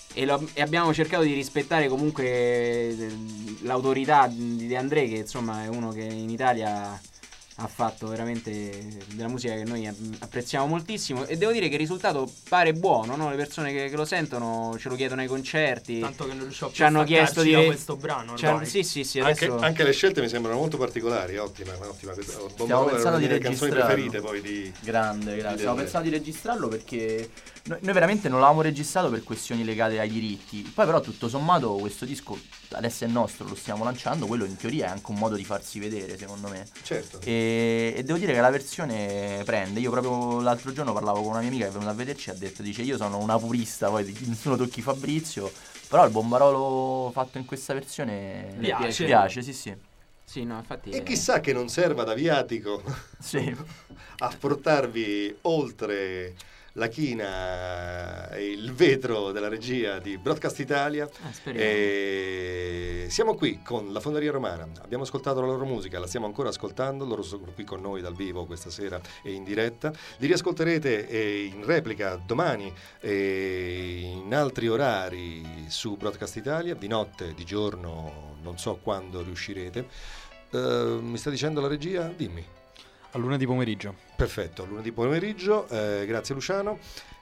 e abbiamo cercato di rispettare comunque l'autorità di De André, che insomma è uno che in Italia ha fatto veramente della musica che noi apprezziamo moltissimo, e devo dire che il risultato pare buono, no? Le persone che lo sentono ce lo chiedono ai concerti, tanto che non riusciamo ci hanno chiesto di da questo brano, sì, adesso anche le scelte mi sembrano molto particolari, ottima. Stiamo pensando di le canzoni registrarlo. preferite poi di Grande. Stiamo pensando di registrarlo perché noi veramente non l'avevamo registrato per questioni legate ai diritti. Poi però tutto sommato questo disco adesso è nostro, lo stiamo lanciando, quello in teoria è anche un modo di farsi vedere, secondo me. Certo. E devo dire che la versione prende. Io proprio l'altro giorno parlavo con una mia amica che è venuta a vederci e ha detto, dice, io sono una purista, poi nessuno tocchi Fabrizio, però il Bombarolo fatto in questa versione piace, sì. sì, no, infatti E chissà che non serva da viatico Sì. a portarvi oltre la china e il vetro della regia di Broadcast Italia. speriamo. E siamo qui con la Fonderia Romana, abbiamo ascoltato la loro musica, la stiamo ancora ascoltando, loro sono qui con noi dal vivo questa sera e in diretta, li riascolterete in replica domani e in altri orari su Broadcast Italia, di notte, di giorno, non so quando riuscirete. Mi sta dicendo la regia? Dimmi. A lunedì pomeriggio. Perfetto, lunedì pomeriggio, grazie Luciano.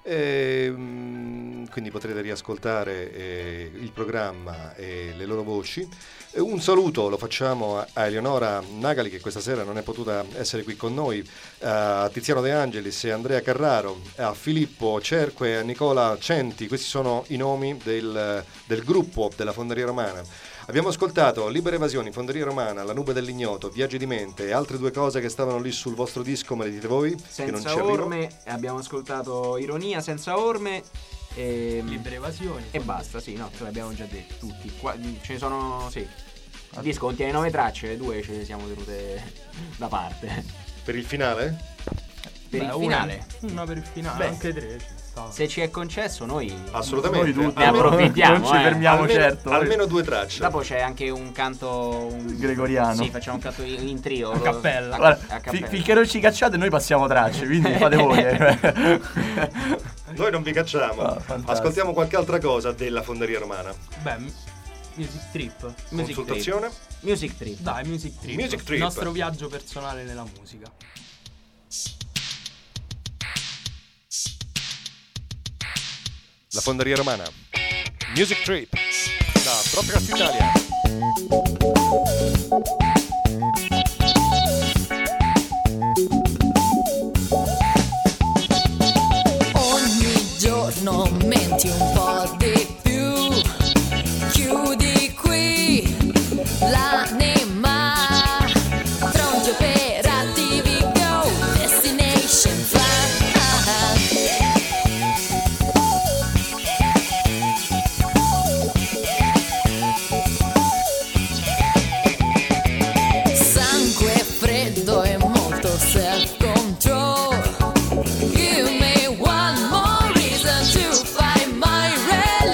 Quindi potrete riascoltare il programma e le loro voci. Un saluto lo facciamo a Eleonora Nagali, che questa sera non è potuta essere qui con noi, a Tiziano De Angelis e Andrea Carraro, a Filippo Cerque e a Nicola Centi. Questi sono i nomi del gruppo della Fonderia Romana. Abbiamo ascoltato Libere Evasioni, Fonderia Romana, La Nube dell'Ignoto, Viaggi di Mente e altre due cose che stavano lì sul vostro disco, me le dite voi? Senza che non ci arrivo. orme, abbiamo ascoltato Ironia, Senza orme e Libere Evasioni. e basta, sì, no, ce l'abbiamo già detto tutti. Qua, ce ne sono, sì. Il disco contiene 9 tracce, 2 ce le siamo tenute da parte. Per il finale? Per il finale. Una per il finale, Beh, anche 3 ci sta. Se ci è concesso noi Assolutamente. Noi tutti. ne approfittiamo. Non ci fermiamo, almeno, certo. almeno 2 tracce. Dopo c'è anche un canto Gregoriano. Sì, facciamo un canto in trio. A cappella. Guarda, a cappella. finché non ci cacciate noi passiamo tracce, quindi fate voi. Noi non vi cacciamo. Fantastico. Ascoltiamo qualche altra cosa della Fonderia Romana. Beh, Music Trip. Consultazione? Music Trip. Dai, Music Trip. Music Trip. Il nostro viaggio personale nella musica. La Fonderia Romana. Music Trip. Da Broadcast Italia. Ogni giorno menti un po' di più, chiudi qui l'anima, tronchi operativi, go, destination fly. Sangue freddo e molto self-control. Give me one more reason to find my religion.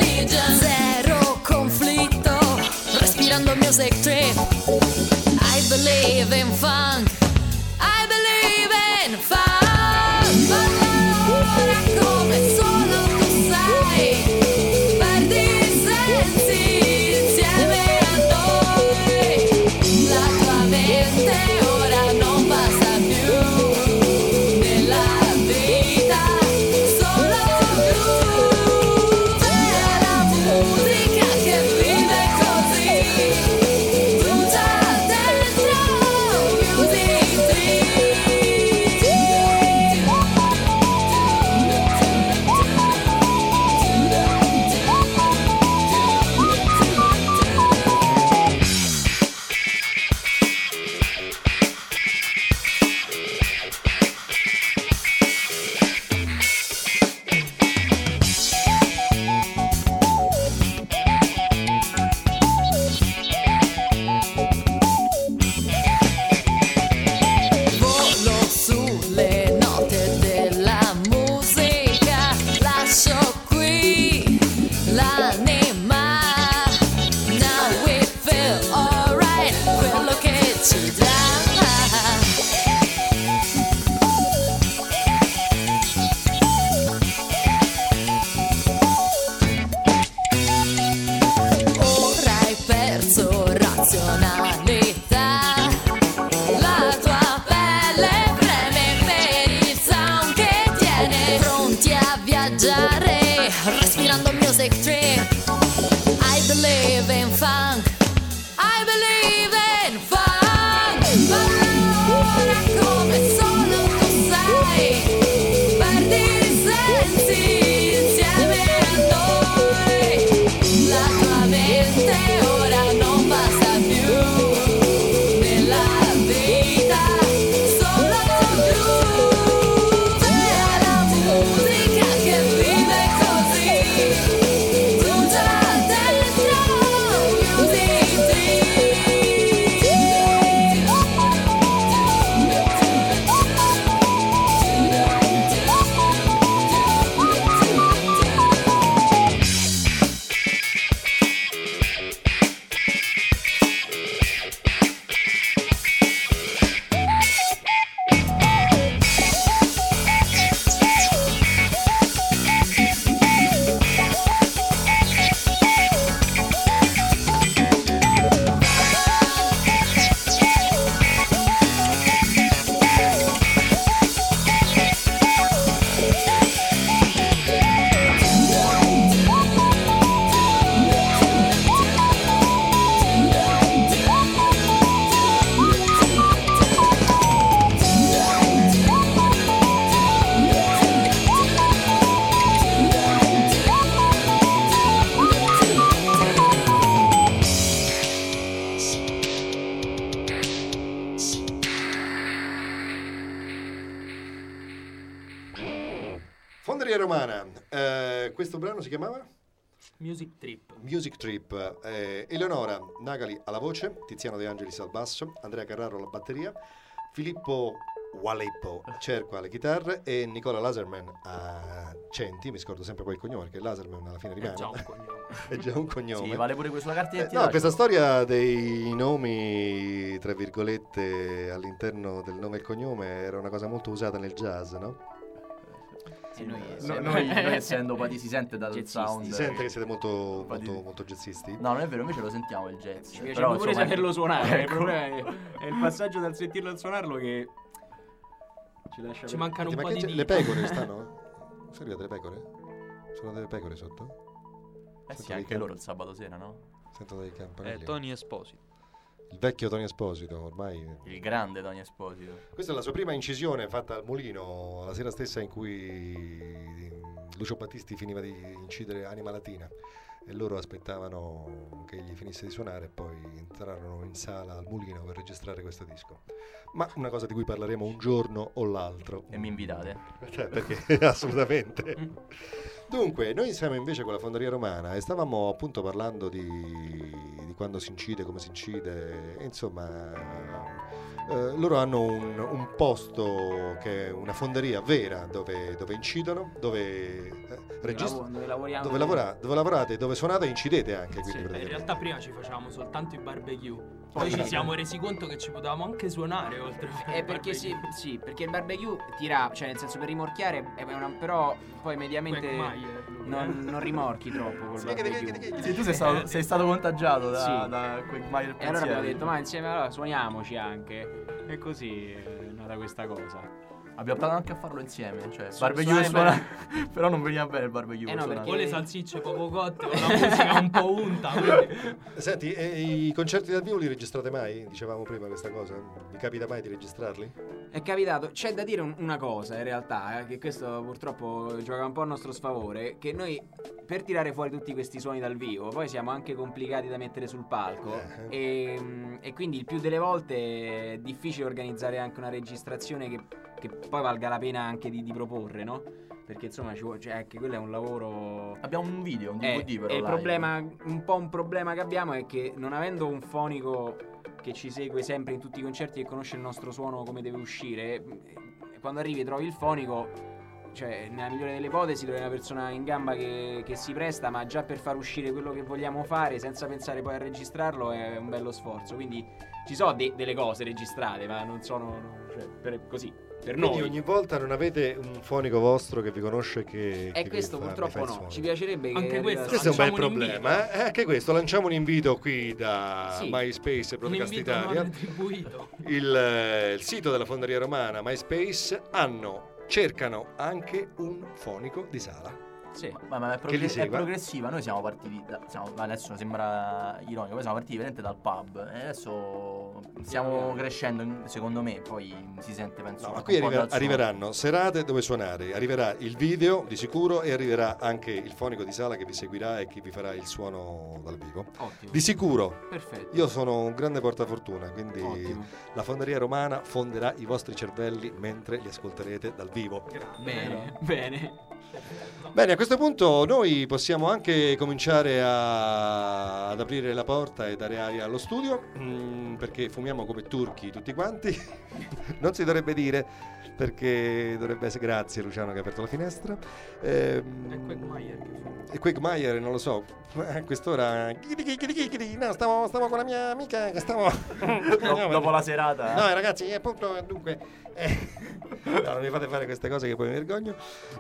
Fonderia Romana, questo brano si chiamava? Music Trip. Music Trip. Eleonora Nagali alla voce, Tiziano De Angelis al basso, Andrea Carraro alla batteria, Filippo Waleppo Cerco alle chitarre e Nicola Laserman a centi. Mi scordo sempre poi il cognome perché Laserman alla fine rimane. È già un cognome. È già un cognome. Sì, vale pure sulla carta di No, identità. questa storia dei nomi tra virgolette all'interno del nome e il cognome era una cosa molto usata nel jazz, no? Sì, noi essendo poi si sente dal Jazzisti. sound. Si sente che siete molto Infatti- molto jazzisti? No, non è vero, invece lo sentiamo il jazz. Ci piace Però, pure insomma, saperlo suonare. Il ecco. problema è il passaggio dal sentirlo al suonarlo che ci lascia Ci mancano un Ma po' che di c'è? Le dita. pecore stanno? Sono arrivate le pecore? Sono delle pecore sotto? Eh sì, anche loro il sabato sera, no? Sento dei campanelli. Tony Esposito. Il vecchio Tony Esposito, ormai. Il grande Tony Esposito. Questa è la sua prima incisione fatta al Mulino la sera stessa in cui Lucio Battisti finiva di incidere Anima Latina e loro aspettavano che egli finisse di suonare e poi entrarono in sala al Mulino per registrare questo disco. Ma una cosa di cui parleremo un giorno o l'altro. E mi invitate? Perché assolutamente. Dunque, noi siamo invece con la Fonderia Romana e stavamo appunto parlando di quando si incide, come si incide, e insomma loro hanno un posto che è una fonderia vera dove incidono, dove registrano, dove lavoriamo. dove lavorate, dove suonate e incidete anche. Quindi Sì, in praticamente. realtà prima ci facevamo soltanto i barbecue. Poi Poi ci sì. siamo resi conto che ci potevamo anche suonare oltre a fare il Perché barbecue. sì, perché il barbecue tira, cioè nel senso per rimorchiare è però poi mediamente Quagmire, lui, non rimorchi troppo col barbecue. Sì, tu sei stato contagiato da, Sì. da quei Mayer E allora abbiamo detto, ma insieme allora suoniamoci anche. E così è nata questa cosa. Abbiamo provato anche a farlo insieme, cioè Suonare barbecue e suonare. Però non veniva bene il barbecue. no, suonare. perché- Con le salsicce poco cotte, con la musica un po' unta. Quindi... Senti, e i concerti dal vivo li registrate mai? Dicevamo prima questa cosa. Vi capita mai di registrarli? È capitato, c'è da dire una cosa in realtà, che questo purtroppo gioca un po' a nostro sfavore, che noi per tirare fuori tutti questi suoni dal vivo poi siamo anche complicati da mettere sul palco e quindi il più delle volte è difficile organizzare anche una registrazione che poi valga la pena anche di proporre, no? Perché insomma cioè, anche quello è un lavoro. Abbiamo un video, un DVD però. E il live. problema, un problema che abbiamo è che non avendo un fonico che ci segue sempre in tutti i concerti e conosce il nostro suono come deve uscire, quando arrivi e trovi il fonico, cioè nella migliore delle ipotesi trovi una persona in gamba che si presta, ma già per far uscire quello che vogliamo fare senza pensare poi a registrarlo è un bello sforzo. Quindi ci sono delle cose registrate, ma non sono cioè, così per Quindi noi. ogni volta non avete un fonico vostro che vi conosce che E vi questo fa- vi purtroppo fa il no. suono. Ci piacerebbe che Anche questo. Questo è un bel Lanciamo un problema. Anche questo, lanciamo un invito qui da Sì. MySpace e Un Broadcast invito non Italia. retribuito. Il sito della Fonderia Romana MySpace cercano anche un fonico di sala. Sì. Ma è, Che li è segua? progressiva. Noi siamo partiti adesso sembra ironico, poi siamo partiti veramente dal pub e adesso stiamo crescendo secondo me, poi si sente penso No, ma un qui po' dal suono. arriveranno serate dove suonare, arriverà il video di sicuro e arriverà anche il fonico di sala che vi seguirà e che vi farà il suono dal vivo. Ottimo. Di sicuro. Perfetto. Io sono un grande portafortuna, quindi Ottimo. la Fonderia Romana fonderà i vostri cervelli mentre li ascolterete dal vivo. Bene, bene. Bene, a questo punto noi possiamo anche cominciare ad aprire la porta e dare aria allo studio, perché fumiamo come turchi tutti quanti. Non si dovrebbe dire, perché dovrebbe essere grazie Luciano che ha aperto la finestra. È Quagmire che fa. E Quagmire, non lo so, a quest'ora no, stavo con la mia amica che stavo Dopo la serata. No, ragazzi, appunto, dunque no, non mi fate fare queste cose che poi mi vergogno.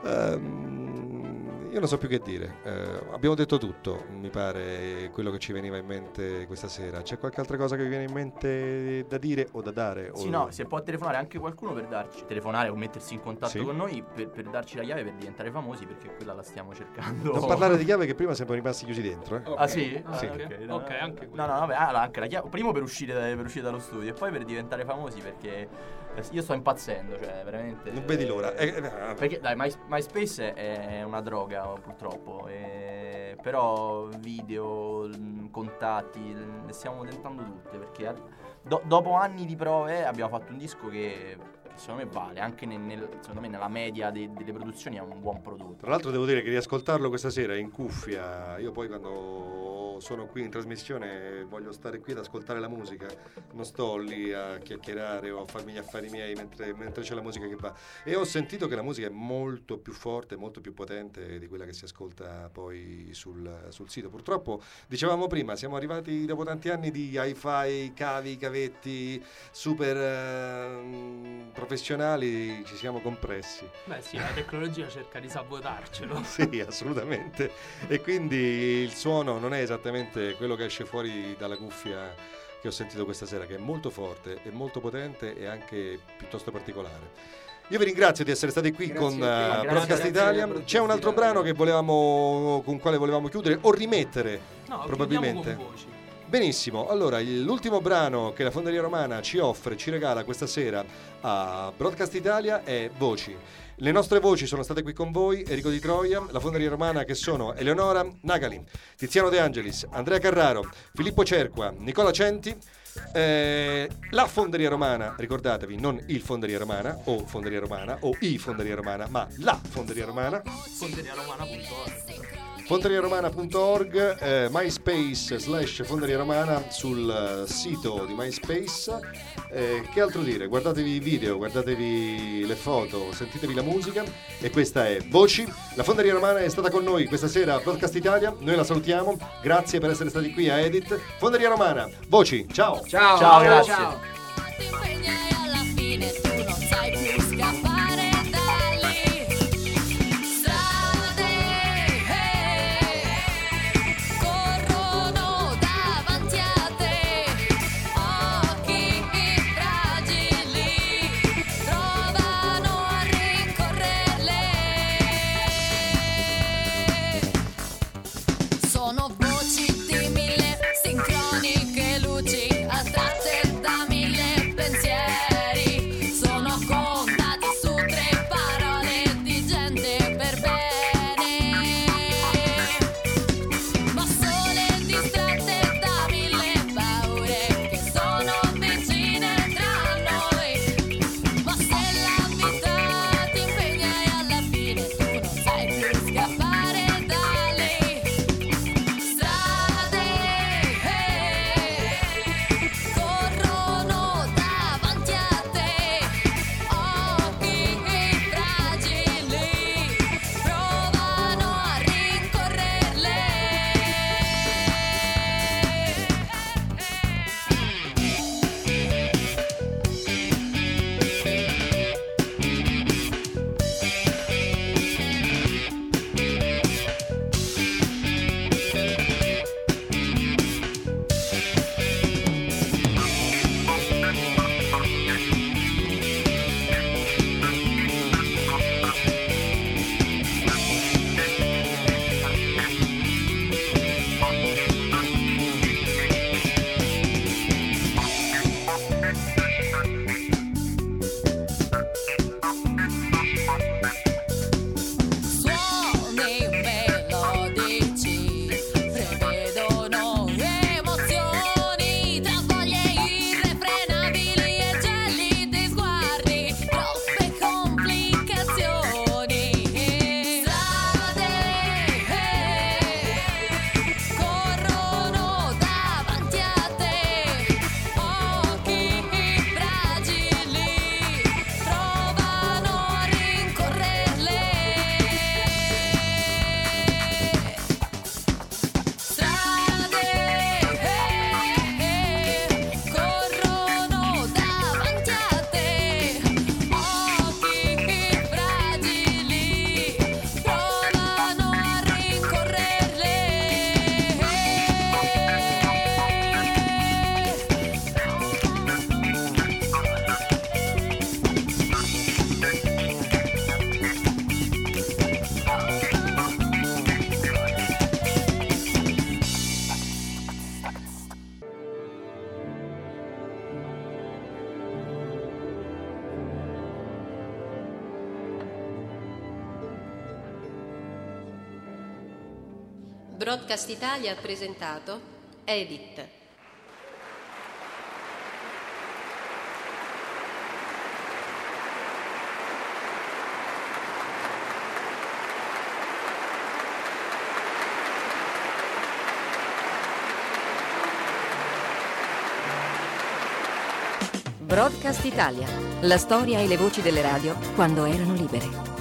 Io non so più che dire. Abbiamo detto tutto, mi pare, quello che ci veniva in mente questa sera. C'è qualche altra cosa che vi viene in mente da dire o da dare? Sì, no, se può telefonare anche qualcuno per telefonare o mettersi in contatto Sì. con noi per darci la chiave per diventare famosi, perché quella la stiamo cercando. Non parlare di chiave che prima siamo rimasti chiusi dentro. Ah sì? Sì. Ok, anche quello. No, vabbè, allora, anche la chiave. Primo per uscire dallo studio e poi per diventare famosi, perché io sto impazzendo, cioè veramente. Non vedi l'ora. Perché dai, MySpace è una droga purtroppo, però video, contatti, le stiamo tentando tutte, perché dopo anni di prove abbiamo fatto un disco che secondo me vale, anche secondo me nella media delle produzioni è un buon prodotto. Tra l'altro devo dire che riascoltarlo questa sera in cuffia, io poi quando sono qui in trasmissione voglio stare qui ad ascoltare la musica, non sto lì a chiacchierare o a farmi gli affari miei mentre c'è la musica che va, e ho sentito che la musica è molto più forte, molto più potente di quella che si ascolta poi sul sito. Purtroppo, dicevamo prima, siamo arrivati dopo tanti anni di hi-fi, cavetti super professionali, ci siamo compressi. Beh sì, la tecnologia cerca di sabotarcelo. Sì, assolutamente. E quindi il suono non è esattamente quello che esce fuori dalla cuffia che ho sentito questa sera, che è molto forte, è molto potente e anche piuttosto particolare. Io vi ringrazio di essere stati qui con Broadcast Italia. C'è un altro brano che con quale volevamo chiudere o rimettere, probabilmente. Con voci. Benissimo, allora l'ultimo brano che la Fonderia Romana ci offre, ci regala questa sera a Broadcast Italia è Voci. Le nostre voci sono state qui con voi: Enrico Di Troia, la Fonderia Romana, che sono Eleonora Nagali, Tiziano De Angelis, Andrea Carraro, Filippo Cerqua, Nicola Centi. La Fonderia Romana, ricordatevi, non il Fonderia Romana o Fonderia Romana o i Fonderia Romana, ma la Fonderia Romana. FonderiaRomana.org, MySpace /Fonderia Romana sul sito di MySpace. Che altro dire? Guardatevi i video, guardatevi le foto, sentitevi la musica. E questa è Voci. La Fonderia Romana è stata con noi questa sera a Broadcast Italia. Noi la salutiamo. Grazie per essere stati qui a Edit. Fonderia Romana, Voci. Ciao. Ciao, grazie. Ti impegni e alla fine tu non sai più scappare da lì. Strade corrono davanti a te, occhi fragili provano a rincorrerle. Sono voci di mille sincroniche luci attratte da mille pensieri. Sono contati su 3 parole di gente per bene, ma sole distratte da mille paure che sono vicine tra noi. Ma se la vita ti impegna e alla fine tu non sai più scappare da lì. Strade corrono davanti a te, occhi fragili provano a rincorrerle. Suoni melodici prevedono emozioni, tra voglie irrefrenabili e gelidi sguardi, troppe complicazioni. Strade corrono davanti a te, occhi fragili provano a rincorrerle. Strade corrono davanti a te, occhi fragili provano a rincorrerle. Broadcast Italia ha presentato Edit. Broadcast Italia. La storia e le voci delle radio quando erano libere.